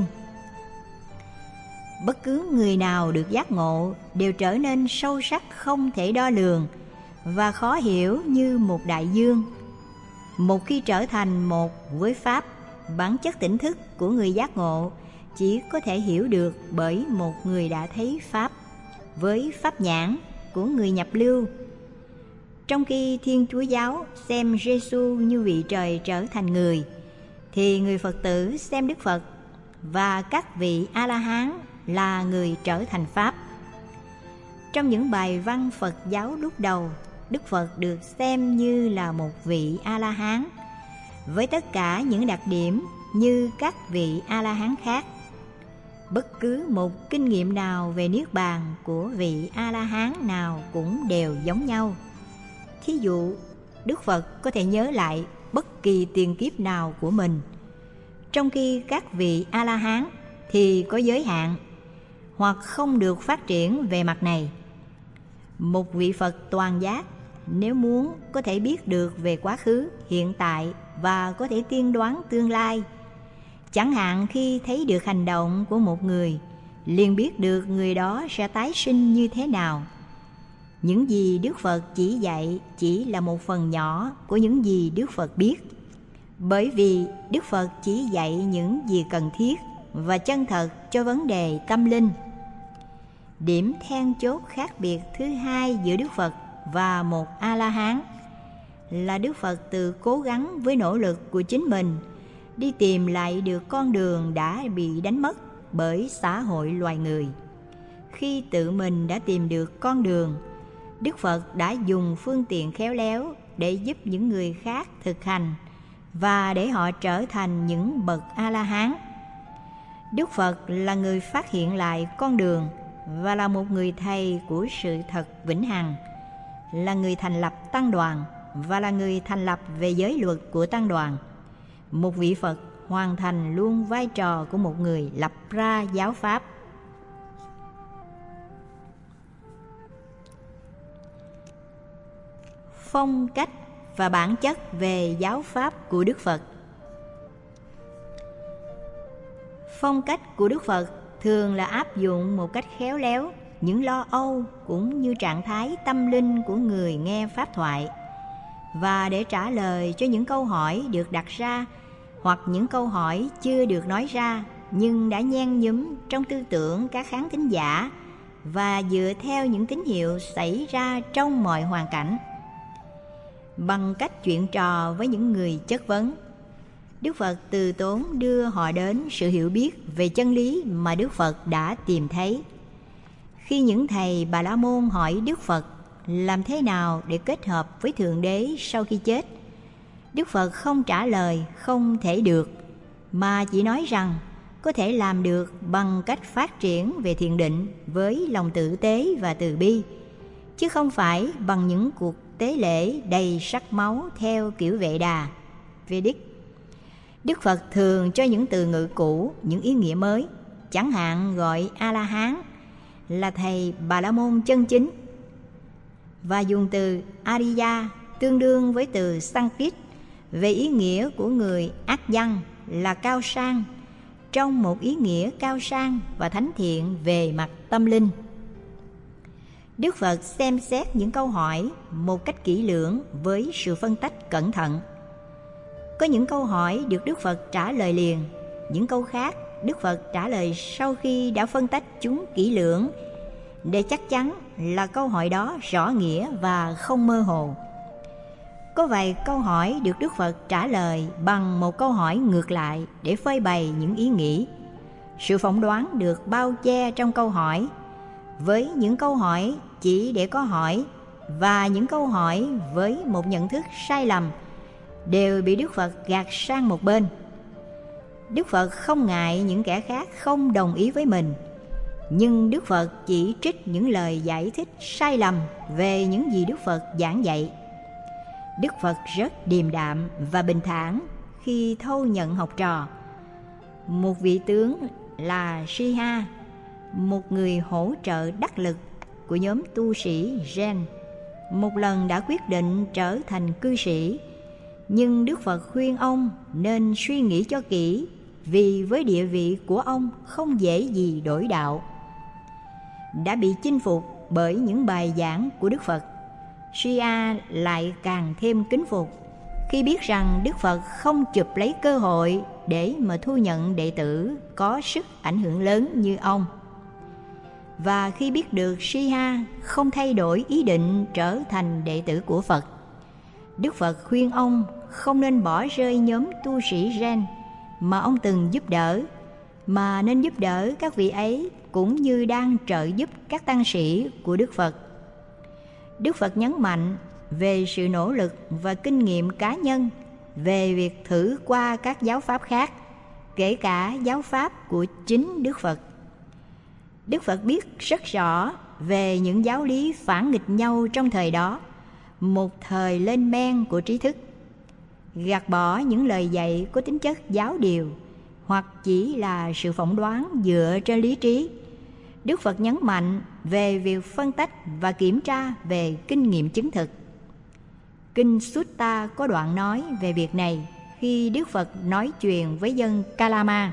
Bất cứ người nào được giác ngộ đều trở nên sâu sắc không thể đo lường và khó hiểu như một đại dương. Một khi trở thành một với Pháp, bản chất tỉnh thức của người giác ngộ chỉ có thể hiểu được bởi một người đã thấy Pháp, với pháp nhãn của người nhập lưu. Trong khi Thiên Chúa giáo xem Giêsu như vị trời trở thành người, thì người Phật tử xem Đức Phật và các vị A-la-hán là người trở thành Pháp. Trong những bài văn Phật giáo lúc đầu, Đức Phật được xem như là một vị A-la-hán, với tất cả những đặc điểm như các vị A-la-hán khác. Bất cứ một kinh nghiệm nào về Niết Bàn của vị A-la-hán nào cũng đều giống nhau. Thí dụ, Đức Phật có thể nhớ lại bất kỳ tiền kiếp nào của mình, trong khi các vị A-la-hán thì có giới hạn hoặc không được phát triển về mặt này. Một vị Phật toàn giác nếu muốn có thể biết được về quá khứ, hiện tại và có thể tiên đoán tương lai. Chẳng hạn khi thấy được hành động của một người, liền biết được người đó sẽ tái sinh như thế nào. Những gì Đức Phật chỉ dạy chỉ là một phần nhỏ của những gì Đức Phật biết, bởi vì Đức Phật chỉ dạy những gì cần thiết và chân thật cho vấn đề tâm linh. Điểm then chốt khác biệt thứ hai giữa Đức Phật và một A-la-hán là Đức Phật tự cố gắng với nỗ lực của chính mình đi tìm lại được con đường đã bị đánh mất bởi xã hội loài người. Khi tự mình đã tìm được con đường, Đức Phật đã dùng phương tiện khéo léo để giúp những người khác thực hành và để họ trở thành những bậc A-la-hán. Đức Phật là người phát hiện lại con đường và là một người thầy của sự thật vĩnh hằng, là người thành lập tăng đoàn và là người thành lập về giới luật của tăng đoàn. Một vị Phật hoàn thành luôn vai trò của một người lập ra giáo pháp. Phong cách và bản chất về giáo pháp của Đức Phật. Phong cách của Đức Phật thường là áp dụng một cách khéo léo những lo âu cũng như trạng thái tâm linh của người nghe pháp thoại, và để trả lời cho những câu hỏi được đặt ra hoặc những câu hỏi chưa được nói ra nhưng đã nhen nhúm trong tư tưởng các khán thính giả và dựa theo những tín hiệu xảy ra trong mọi hoàn cảnh. Bằng cách chuyện trò với những người chất vấn, Đức Phật từ tốn đưa họ đến sự hiểu biết về chân lý mà Đức Phật đã tìm thấy. Khi những thầy Bà La Môn hỏi Đức Phật làm thế nào để kết hợp với Thượng Đế sau khi chết, Đức Phật không trả lời không thể được, mà chỉ nói rằng có thể làm được bằng cách phát triển về thiền định với lòng tử tế và từ bi, chứ không phải bằng những cuộc tế lễ đầy sắc máu theo kiểu Vệ Đà, Vedic. Đức Phật thường cho những từ ngữ cũ những ý nghĩa mới, chẳng hạn gọi A-la-hán là thầy Bà La Môn chân chính, và dùng từ Ariya tương đương với từ Sanskrit về ý nghĩa của người ác văn là cao sang, trong một ý nghĩa cao sang và thánh thiện về mặt tâm linh. Đức Phật xem xét những câu hỏi một cách kỹ lưỡng với sự phân tách cẩn thận. Có những câu hỏi được Đức Phật trả lời liền, những câu khác Đức Phật trả lời sau khi đã phân tách chúng kỹ lưỡng để chắc chắn là câu hỏi đó rõ nghĩa và không mơ hồ. Có vài câu hỏi được Đức Phật trả lời bằng một câu hỏi ngược lại để phơi bày những ý nghĩ. Sự phỏng đoán được bao che trong câu hỏi, với những câu hỏi chỉ để có hỏi và những câu hỏi với một nhận thức sai lầm đều bị Đức Phật gạt sang một bên. Đức Phật không ngại những kẻ khác không đồng ý với mình, nhưng Đức Phật chỉ trích những lời giải thích sai lầm về những gì Đức Phật giảng dạy. Đức Phật rất điềm đạm và bình thản khi thâu nhận học trò. Một vị tướng là Siha, một người hỗ trợ đắc lực của nhóm tu sĩ Zen, một lần đã quyết định trở thành cư sĩ, nhưng Đức Phật khuyên ông nên suy nghĩ cho kỹ, vì với địa vị của ông không dễ gì đổi đạo. Đã bị chinh phục bởi những bài giảng của Đức Phật, Siha lại càng thêm kính phục khi biết rằng Đức Phật không chụp lấy cơ hội để mà thu nhận đệ tử có sức ảnh hưởng lớn như ông. Và khi biết được Siha không thay đổi ý định trở thành đệ tử của Phật, Đức Phật khuyên ông không nên bỏ rơi nhóm tu sĩ Zen mà ông từng giúp đỡ, mà nên giúp đỡ các vị ấy cũng như đang trợ giúp các tăng sĩ của Đức Phật. Đức Phật nhấn mạnh về sự nỗ lực và kinh nghiệm cá nhân về việc thử qua các giáo pháp khác, kể cả giáo pháp của chính Đức Phật. Đức Phật biết rất rõ về những giáo lý phản nghịch nhau trong thời đó, một thời lên men của trí thức. Gạt bỏ những lời dạy có tính chất giáo điều hoặc chỉ là sự phỏng đoán dựa trên lý trí, Đức Phật nhấn mạnh về việc phân tách và kiểm tra về kinh nghiệm chứng thực. Kinh Sutta có đoạn nói về việc này khi Đức Phật nói chuyện với dân Kalama.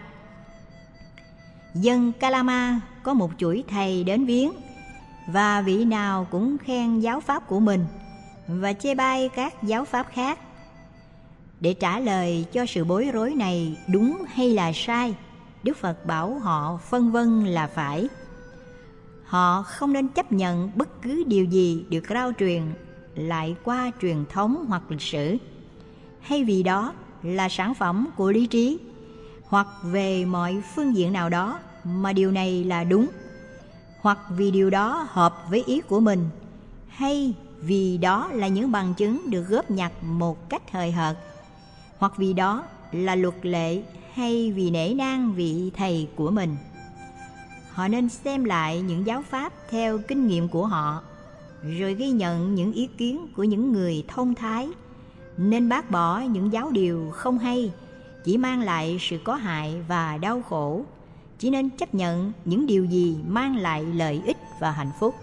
Dân Kalama có một chuỗi thầy đến viếng, và vị nào cũng khen giáo pháp của mình và chê bai các giáo pháp khác. Để trả lời cho sự bối rối này đúng hay là sai, Đức Phật bảo họ phân vân là phải. Họ không nên chấp nhận bất cứ điều gì được rao truyền lại qua truyền thống hoặc lịch sử, hay vì đó là sản phẩm của lý trí, hoặc về mọi phương diện nào đó mà điều này là đúng, hoặc vì điều đó hợp với ý của mình, hay vì đó là những bằng chứng được góp nhặt một cách hời hợt, hoặc vì đó là luật lệ, hay vì nể nang vị thầy của mình. Họ nên xem lại những giáo pháp theo kinh nghiệm của họ, rồi ghi nhận những ý kiến của những người thông thái, nên bác bỏ những giáo điều không hay, chỉ mang lại sự có hại và đau khổ, chỉ nên chấp nhận những điều gì mang lại lợi ích và hạnh phúc.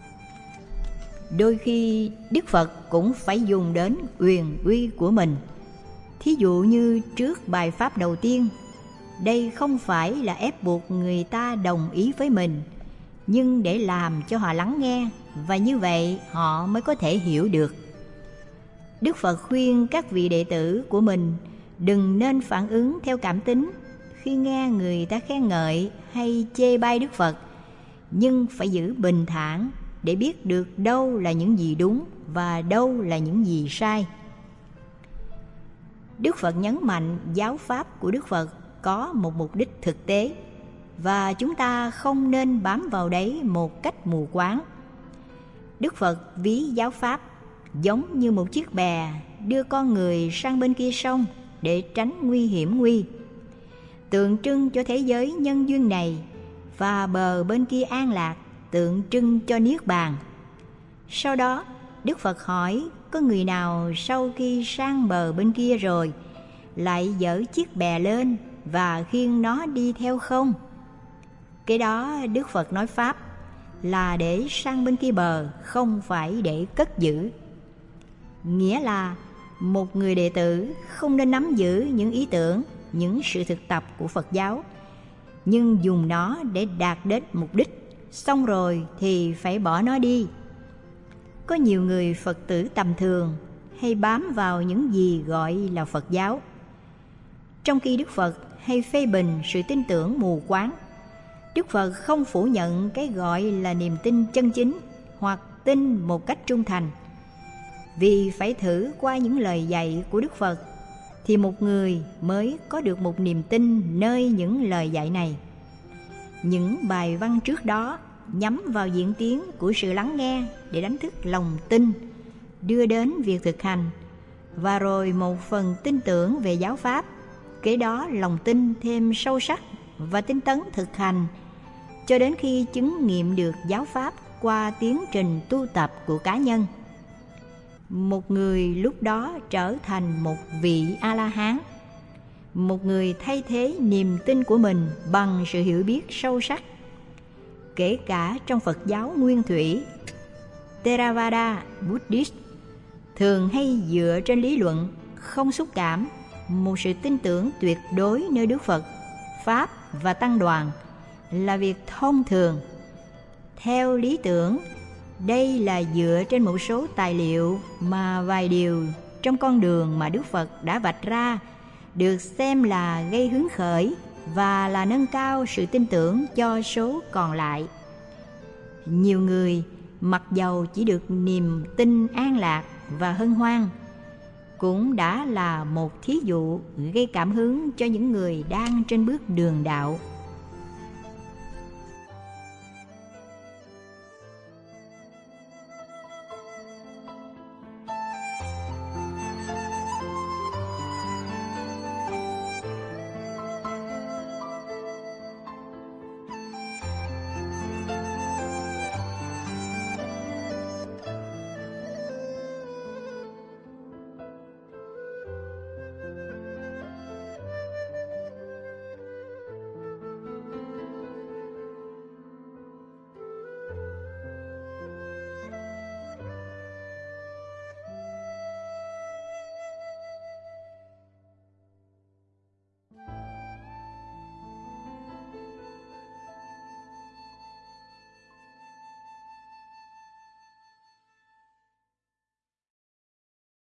Đôi khi Đức Phật cũng phải dùng đến quyền uy của mình. Thí dụ như trước bài pháp đầu tiên, đây không phải là ép buộc người ta đồng ý với mình, nhưng để làm cho họ lắng nghe, và như vậy họ mới có thể hiểu được. Đức Phật khuyên các vị đệ tử của mình đừng nên phản ứng theo cảm tính khi nghe người ta khen ngợi hay chê bai Đức Phật, nhưng phải giữ bình thản để biết được đâu là những gì đúng và đâu là những gì sai. Đức Phật nhấn mạnh giáo pháp của Đức Phật có một mục đích thực tế, và chúng ta không nên bám vào đấy một cách mù quáng. Đức Phật ví giáo pháp giống như một chiếc bè đưa con người sang bên kia sông để tránh nguy hiểm nguy, tượng trưng cho thế giới nhân duyên này, và bờ bên kia an lạc, tượng trưng cho niết bàn. Sau đó Đức Phật hỏi có người nào sau khi sang bờ bên kia rồi lại dỡ chiếc bè lên và khiêng nó đi theo không? Cái đó Đức Phật nói pháp là để sang bên kia bờ, không phải để cất giữ. Nghĩa là một người đệ tử không nên nắm giữ những ý tưởng, những sự thực tập của Phật giáo, nhưng dùng nó để đạt đến mục đích, xong rồi thì phải bỏ nó đi. Có nhiều người Phật tử tầm thường hay bám vào những gì gọi là Phật giáo, trong khi Đức Phật hay phê bình sự tin tưởng mù quáng. Đức Phật không phủ nhận cái gọi là niềm tin chân chính hoặc tin một cách trung thành. Vì phải thử qua những lời dạy của Đức Phật thì một người mới có được một niềm tin nơi những lời dạy này. Những bài văn trước đó nhắm vào diễn tiến của sự lắng nghe để đánh thức lòng tin, đưa đến việc thực hành, và rồi một phần tin tưởng về giáo pháp, kế đó lòng tin thêm sâu sắc và tinh tấn thực hành, cho đến khi chứng nghiệm được giáo pháp qua tiến trình tu tập của cá nhân. Một người lúc đó trở thành một vị A-la-hán, một người thay thế niềm tin của mình bằng sự hiểu biết sâu sắc. Kể cả trong Phật giáo nguyên thủy, Theravada Buddhist thường hay dựa trên lý luận, không xúc cảm, một sự tin tưởng tuyệt đối nơi Đức Phật, Pháp và Tăng đoàn là việc thông thường. Theo lý tưởng, đây là dựa trên một số tài liệu mà vài điều trong con đường mà Đức Phật đã vạch ra được xem là gây hứng khởi và là nâng cao sự tin tưởng cho số còn lại. Nhiều người mặc dầu chỉ được niềm tin an lạc và hân hoan, cũng đã là một thí dụ gây cảm hứng cho những người đang trên bước đường đạo.